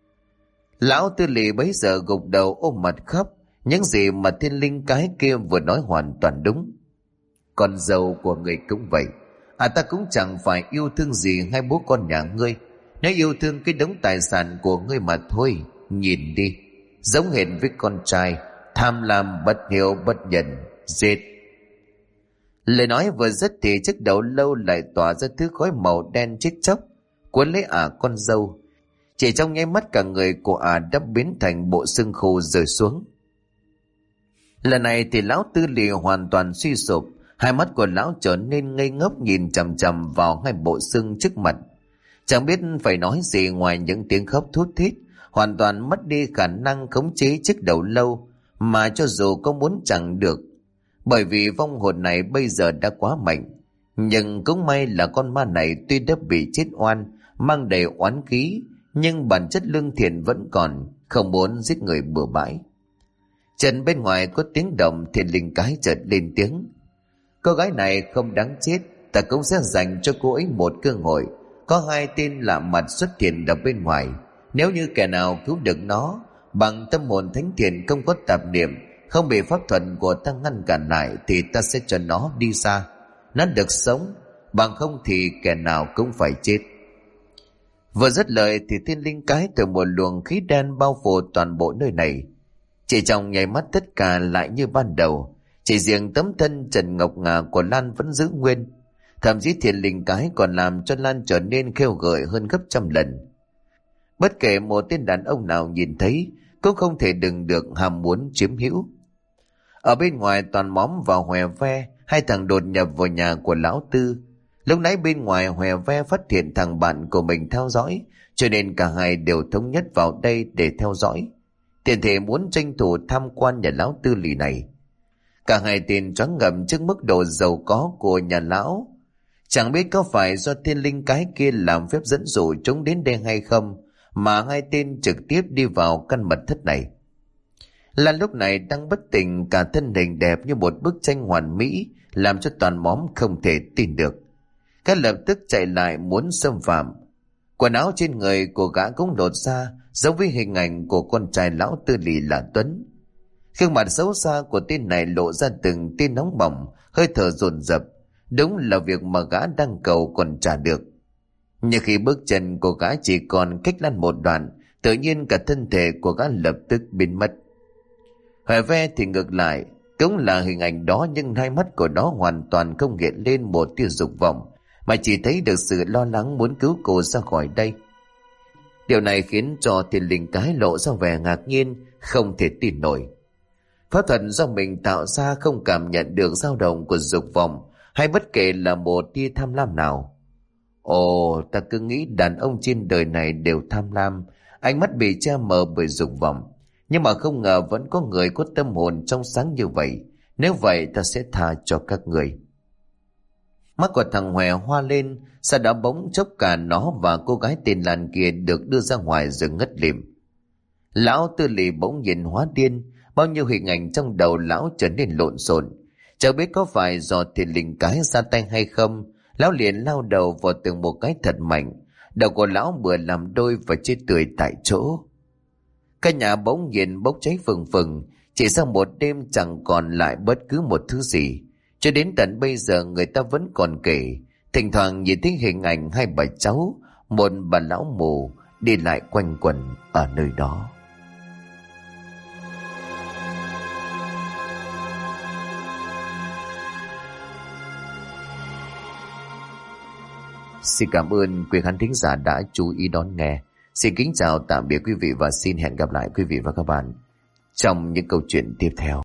Lão Tư Lì bấy giờ gục đầu ôm mặt khóc. Những gì mà thiên linh cái kia vừa nói hoàn toàn đúng. Con dâu của người cũng vậy. Ta cũng chẳng phải yêu thương gì hai bố con nhà ngươi. Nếu yêu thương cái đống tài sản của ngươi mà thôi. Nhìn đi, giống hệt với con trai, tham lam, bất hiếu, bất nhân, giết. Lời nói vừa dứt thì chiếc đầu lâu lại tỏa ra thứ khói màu đen chết chóc, cuốn lấy con dâu. Chỉ trong nháy mắt cả người của đã biến thành bộ xương khô rơi xuống. Lần này thì lão Tư Lì hoàn toàn suy sụp. Hai mắt của lão trở nên ngây ngốc nhìn chằm chằm vào hai bộ xương trước mặt. Chẳng biết phải nói gì ngoài những tiếng khóc thút thít, hoàn toàn mất đi khả năng khống chế chiếc đầu lâu, mà cho dù có muốn chẳng được. Bởi vì vong hồn này bây giờ đã quá mạnh. Nhưng cũng may là con ma này tuy đã bị chết oan, mang đầy oán khí, nhưng bản chất lương thiện vẫn còn, không muốn giết người bừa bãi. Trần bên ngoài có tiếng động thì linh cái chợt lên tiếng. Cô gái này không đáng chết, ta cũng sẽ dành cho cô ấy một cơ hội. Có hai tên lạ mặt xuất hiện ở bên ngoài. Nếu như kẻ nào cứu được nó bằng tâm hồn thánh thiện, không có tạp niệm, không bị pháp thuật của ta ngăn cản lại, thì ta sẽ cho nó đi xa. Nó được sống, bằng không thì kẻ nào cũng phải chết. Vừa dứt lời thì thiên linh cái từ một luồng khí đen bao phủ toàn bộ nơi này. Chỉ trong nháy mắt tất cả lại như ban đầu. Chỉ riêng tấm thân trần ngọc ngà của Lan vẫn giữ nguyên. Thậm chí thiên linh cái còn làm cho Lan trở nên khêu gợi hơn gấp trăm lần. Bất kể một tên đàn ông nào nhìn thấy cũng không thể đừng được ham muốn chiếm hữu. Ở bên ngoài toàn móm và hòe ve, hai thằng đột nhập vào nhà của lão Tư. Lúc nãy bên ngoài hòe ve phát hiện thằng bạn của mình theo dõi, cho nên cả hai đều thống nhất vào đây để theo dõi, tiền thể muốn tranh thủ tham quan nhà lão Tư Lì này. Cả hai tên choáng ngợp trước mức độ giàu có của nhà lão. Chẳng biết có phải do thiên linh cái kia làm phép dẫn dụ chúng đến đây hay không, mà hai tên trực tiếp đi vào căn mật thất này. Lan lúc này đang bất tỉnh, cả thân hình đẹp như một bức tranh hoàn mỹ, làm cho toàn móm không thể tin được. Cái lập tức chạy lại muốn xâm phạm. Quần áo trên người của gã cũng lột ra, giống với hình ảnh của con trai lão Tư Lì là Tuấn. Gương mặt xấu xa của tên này lộ ra từng tia nóng bỏng, hơi thở dồn dập. Đúng là việc mà gã đang cầu còn trả được. Nhưng khi bước chân của gã chỉ còn cách Lan một đoạn, tự nhiên cả thân thể của gã lập tức biến mất. Hòe ve thì ngược lại, cũng là hình ảnh đó, nhưng hai mắt của nó hoàn toàn không hiện lên một tia dục vọng, mà chỉ thấy được sự lo lắng muốn cứu cô ra khỏi đây. Điều này khiến cho thiên linh cái lộ ra vẻ ngạc nhiên, không thể tin nổi. Pháp thuật do mình tạo ra không cảm nhận được dao động của dục vọng, hay bất kể là một tia tham lam nào. Ồ, ta cứ nghĩ đàn ông trên đời này đều tham lam, ánh mắt bị che mờ bởi dục vọng. Nhưng mà không ngờ vẫn có người có tâm hồn trong sáng như vậy. Nếu vậy ta sẽ tha cho các người. Mắt của thằng Hòe hoa lên, sau đó bỗng chốc cả nó và cô gái tên Lan kia được đưa ra ngoài rồi ngất lịm. Lão Tư Lì bỗng nhìn hóa điên, bao nhiêu hình ảnh trong đầu lão trở nên lộn xộn. Chẳng biết có phải do thiên linh cái ra tay hay không, lão liền lao đầu vào từng một cái thật mạnh. Đầu của lão vừa làm đôi và chết tươi tại chỗ. Căn nhà bỗng nhiên bốc cháy phừng phừng, chỉ sau một đêm chẳng còn lại bất cứ một thứ gì. Cho đến tận bây giờ người ta vẫn còn kể, thỉnh thoảng nhìn thấy hình ảnh hai bà cháu, một bà lão mù đi lại quanh quẩn ở nơi đó. Xin cảm ơn quý khán thính giả đã chú ý đón nghe. Xin kính chào tạm biệt quý vị và xin hẹn gặp lại quý vị và các bạn trong những câu chuyện tiếp theo.